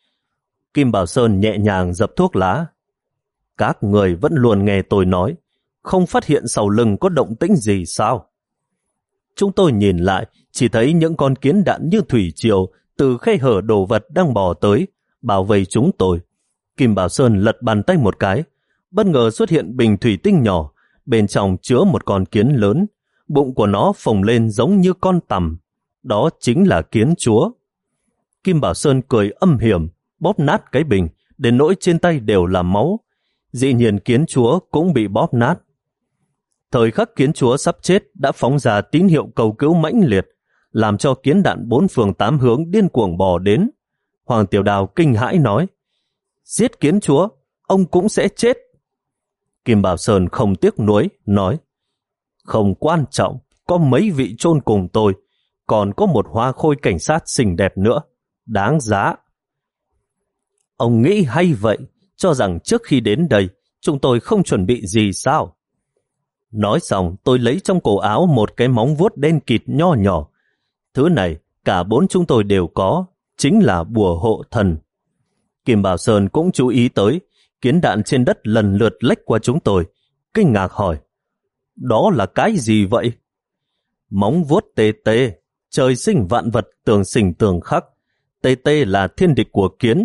Kim Bảo Sơn nhẹ nhàng dập thuốc lá. Các người vẫn luôn nghe tôi nói, không phát hiện sau lưng có động tĩnh gì sao? Chúng tôi nhìn lại, chỉ thấy những con kiến đạn như thủy triều từ khe hở đồ vật đang bò tới, bảo vệ chúng tôi. Kim Bảo Sơn lật bàn tay một cái, bất ngờ xuất hiện bình thủy tinh nhỏ, bên trong chứa một con kiến lớn, bụng của nó phồng lên giống như con tằm. Đó chính là kiến chúa. Kim Bảo Sơn cười âm hiểm, bóp nát cái bình, đến nỗi trên tay đều là máu. Dĩ nhiên kiến chúa cũng bị bóp nát. Thời khắc kiến chúa sắp chết đã phóng ra tín hiệu cầu cứu mãnh liệt, làm cho kiến đạn bốn phương tám hướng điên cuồng bò đến. Hoàng Tiểu Đào kinh hãi nói, giết kiến chúa, ông cũng sẽ chết. Kim Bảo Sơn không tiếc nuối, nói, không quan trọng, có mấy vị chôn cùng tôi, còn có một hoa khôi cảnh sát xinh đẹp nữa, đáng giá. Ông nghĩ hay vậy, cho rằng trước khi đến đây, chúng tôi không chuẩn bị gì sao? Nói xong, tôi lấy trong cổ áo một cái móng vuốt đen kịt nho nhỏ. Thứ này, cả bốn chúng tôi đều có, chính là bùa hộ thần. Kim Bảo Sơn cũng chú ý tới, kiến đạn trên đất lần lượt lách qua chúng tôi, kinh ngạc hỏi, đó là cái gì vậy? Móng vuốt tê tê, trời sinh vạn vật tường sinh tường khắc. Tê tê là thiên địch của kiến,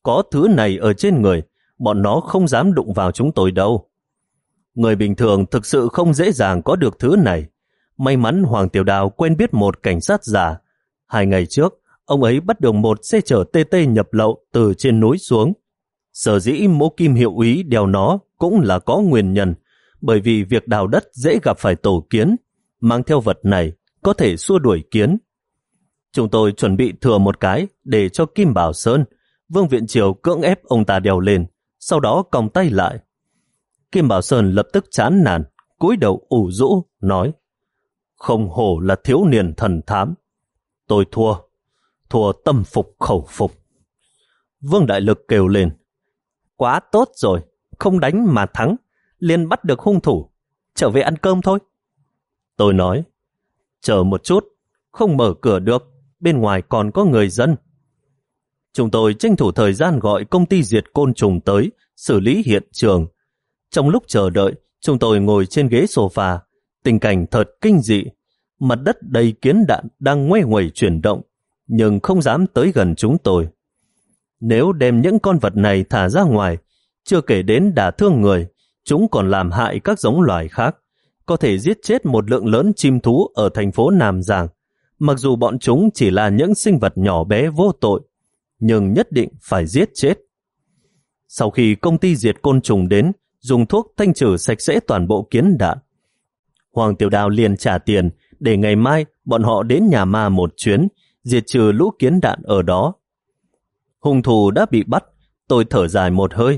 Có thứ này ở trên người, bọn nó không dám đụng vào chúng tôi đâu. Người bình thường thực sự không dễ dàng có được thứ này. May mắn Hoàng Tiểu Đào quen biết một cảnh sát già. Hai ngày trước, ông ấy bắt được một xe chở tê tê nhập lậu từ trên núi xuống. Sở dĩ Mỗ Kim hiệu úy đeo nó cũng là có nguyên nhân, bởi vì việc đào đất dễ gặp phải tổ kiến, mang theo vật này có thể xua đuổi kiến. Chúng tôi chuẩn bị thừa một cái để cho Kim Bảo Sơn. Vương Viện Triều cưỡng ép ông ta đeo lên, sau đó còng tay lại. Kim Bảo Sơn lập tức chán nản, cúi đầu ủ rũ, nói: không hổ là thiếu niên thần thám. Tôi thua, thua tâm phục khẩu phục. Vương Đại Lực kêu lên: quá tốt rồi, không đánh mà thắng, liền bắt được hung thủ, trở về ăn cơm thôi. Tôi nói: chờ một chút, không mở cửa được, bên ngoài còn có người dân. Chúng tôi tranh thủ thời gian gọi công ty diệt côn trùng tới xử lý hiện trường. Trong lúc chờ đợi, chúng tôi ngồi trên ghế sofa, tình cảnh thật kinh dị. Mặt đất đầy kiến đạn đang ngoe nguẩy chuyển động, nhưng không dám tới gần chúng tôi. Nếu đem những con vật này thả ra ngoài, chưa kể đến đả thương người, chúng còn làm hại các giống loài khác, có thể giết chết một lượng lớn chim thú ở thành phố Nam Giang. Mặc dù bọn chúng chỉ là những sinh vật nhỏ bé vô tội, nhưng nhất định phải giết chết. Sau khi công ty diệt côn trùng đến, dùng thuốc thanh trừ sạch sẽ toàn bộ kiến đạn, Hoàng Tiểu Đào liền trả tiền để ngày mai bọn họ đến nhà ma một chuyến, diệt trừ lũ kiến đạn ở đó. Hung thủ đã bị bắt, tôi thở dài một hơi.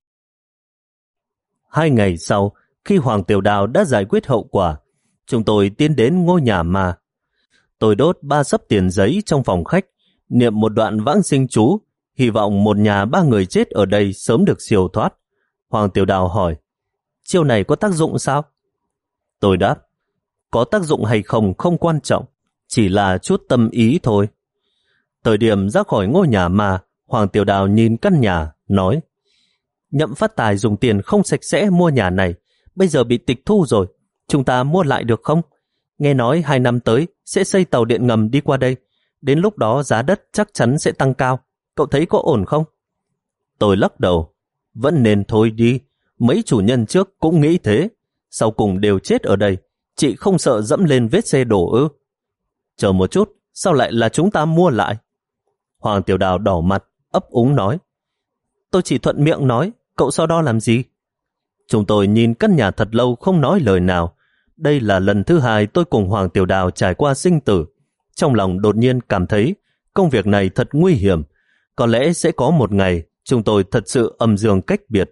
Hai ngày sau, khi Hoàng Tiểu Đào đã giải quyết hậu quả, chúng tôi tiến đến ngôi nhà ma. Tôi đốt ba xấp tiền giấy trong phòng khách, niệm một đoạn vãng sinh chú, hy vọng một nhà ba người chết ở đây sớm được siêu thoát. Hoàng Tiểu Đào hỏi: chiêu này có tác dụng sao? Tôi đáp: có tác dụng hay không không quan trọng, chỉ là chút tâm ý thôi. Thời điểm ra khỏi ngôi nhà mà, Hoàng Tiểu Đào nhìn căn nhà, nói: Nhậm Phát Tài dùng tiền không sạch sẽ mua nhà này, bây giờ bị tịch thu rồi, chúng ta mua lại được không? Nghe nói hai năm tới sẽ xây tàu điện ngầm đi qua đây, đến lúc đó giá đất chắc chắn sẽ tăng cao, cậu thấy có ổn không? Tôi lắc đầu: vẫn nên thôi đi, mấy chủ nhân trước cũng nghĩ thế, sau cùng đều chết ở đây, chị không sợ dẫm lên vết xe đổ ư? Chờ một chút, sao lại là chúng ta mua lại? Hoàng Tiểu Đào đỏ mặt, ấp úng nói: tôi chỉ thuận miệng nói, cậu so đo làm gì? Chúng tôi nhìn căn nhà thật lâu không nói lời nào. Đây là lần thứ hai tôi cùng Hoàng Tiểu Đào trải qua sinh tử. Trong lòng đột nhiên cảm thấy công việc này thật nguy hiểm. Có lẽ sẽ có một ngày chúng tôi thật sự âm dương cách biệt.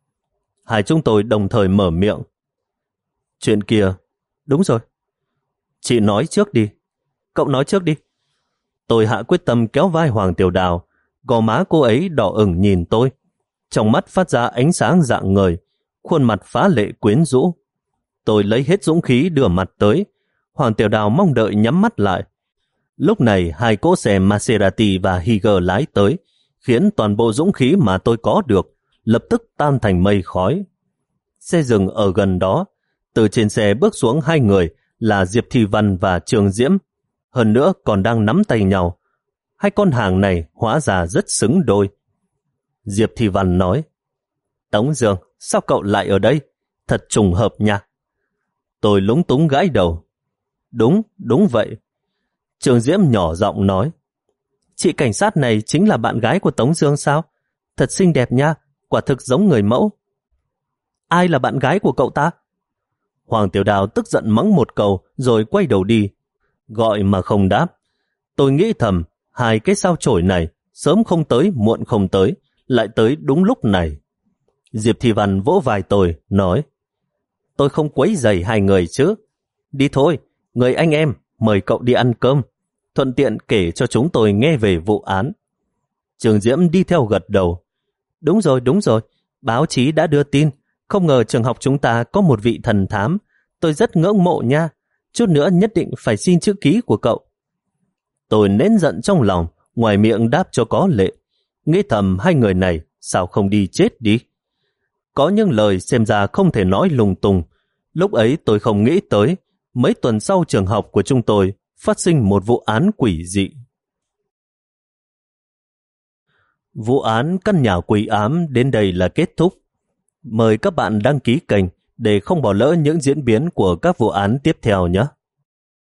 Hai chúng tôi đồng thời mở miệng: chuyện kia, đúng rồi. Chị nói trước đi. Cậu nói trước đi. Tôi hạ quyết tâm kéo vai Hoàng Tiểu Đào. Gò má cô ấy đỏ ửng nhìn tôi, trong mắt phát ra ánh sáng rạng ngời, khuôn mặt phá lệ quyến rũ. Tôi lấy hết dũng khí đưa mặt tới. Hoàng Tiểu Đào mong đợi nhắm mắt lại. Lúc này hai cỗ xe Maserati và Higer lái tới, khiến toàn bộ dũng khí mà tôi có được lập tức tan thành mây khói. Xe dừng ở gần đó. Từ trên xe bước xuống hai người là Diệp Thị Văn và Trường Diễm, hơn nữa còn đang nắm tay nhau. Hai con hàng này hóa ra rất xứng đôi. Diệp Thị Văn nói: Tống Dương, sao cậu lại ở đây? Thật trùng hợp nha. Tôi lúng túng gãi đầu. Đúng, đúng vậy. Trường Diễm nhỏ giọng nói: chị cảnh sát này chính là bạn gái của Tống Dương sao? Thật xinh đẹp nha, quả thực giống người mẫu. Ai là bạn gái của cậu ta? Hoàng Tiểu Đào tức giận mắng một câu rồi quay đầu đi, gọi mà không đáp. Tôi nghĩ thầm, hai cái sao chổi này sớm không tới muộn không tới, lại tới đúng lúc này. Diệp Thị Văn vỗ vai tôi, nói: tôi không quấy rầy hai người chứ. Đi thôi, người anh em, mời cậu đi ăn cơm, thuận tiện kể cho chúng tôi nghe về vụ án. Trường Diễm đi theo gật đầu. Đúng rồi, đúng rồi, báo chí đã đưa tin, không ngờ trường học chúng ta có một vị thần thám, tôi rất ngưỡng mộ nha, chút nữa nhất định phải xin chữ ký của cậu. Tôi nén giận trong lòng, ngoài miệng đáp cho có lệ, nghĩ thầm hai người này sao không đi chết đi. Có những lời xem ra không thể nói lung tung. Lúc ấy tôi không nghĩ tới, mấy tuần sau trường học của chúng tôi phát sinh một vụ án quỷ dị. Vụ án căn nhà quỷ ám đến đây là kết thúc. Mời các bạn đăng ký kênh để không bỏ lỡ những diễn biến của các vụ án tiếp theo nhé.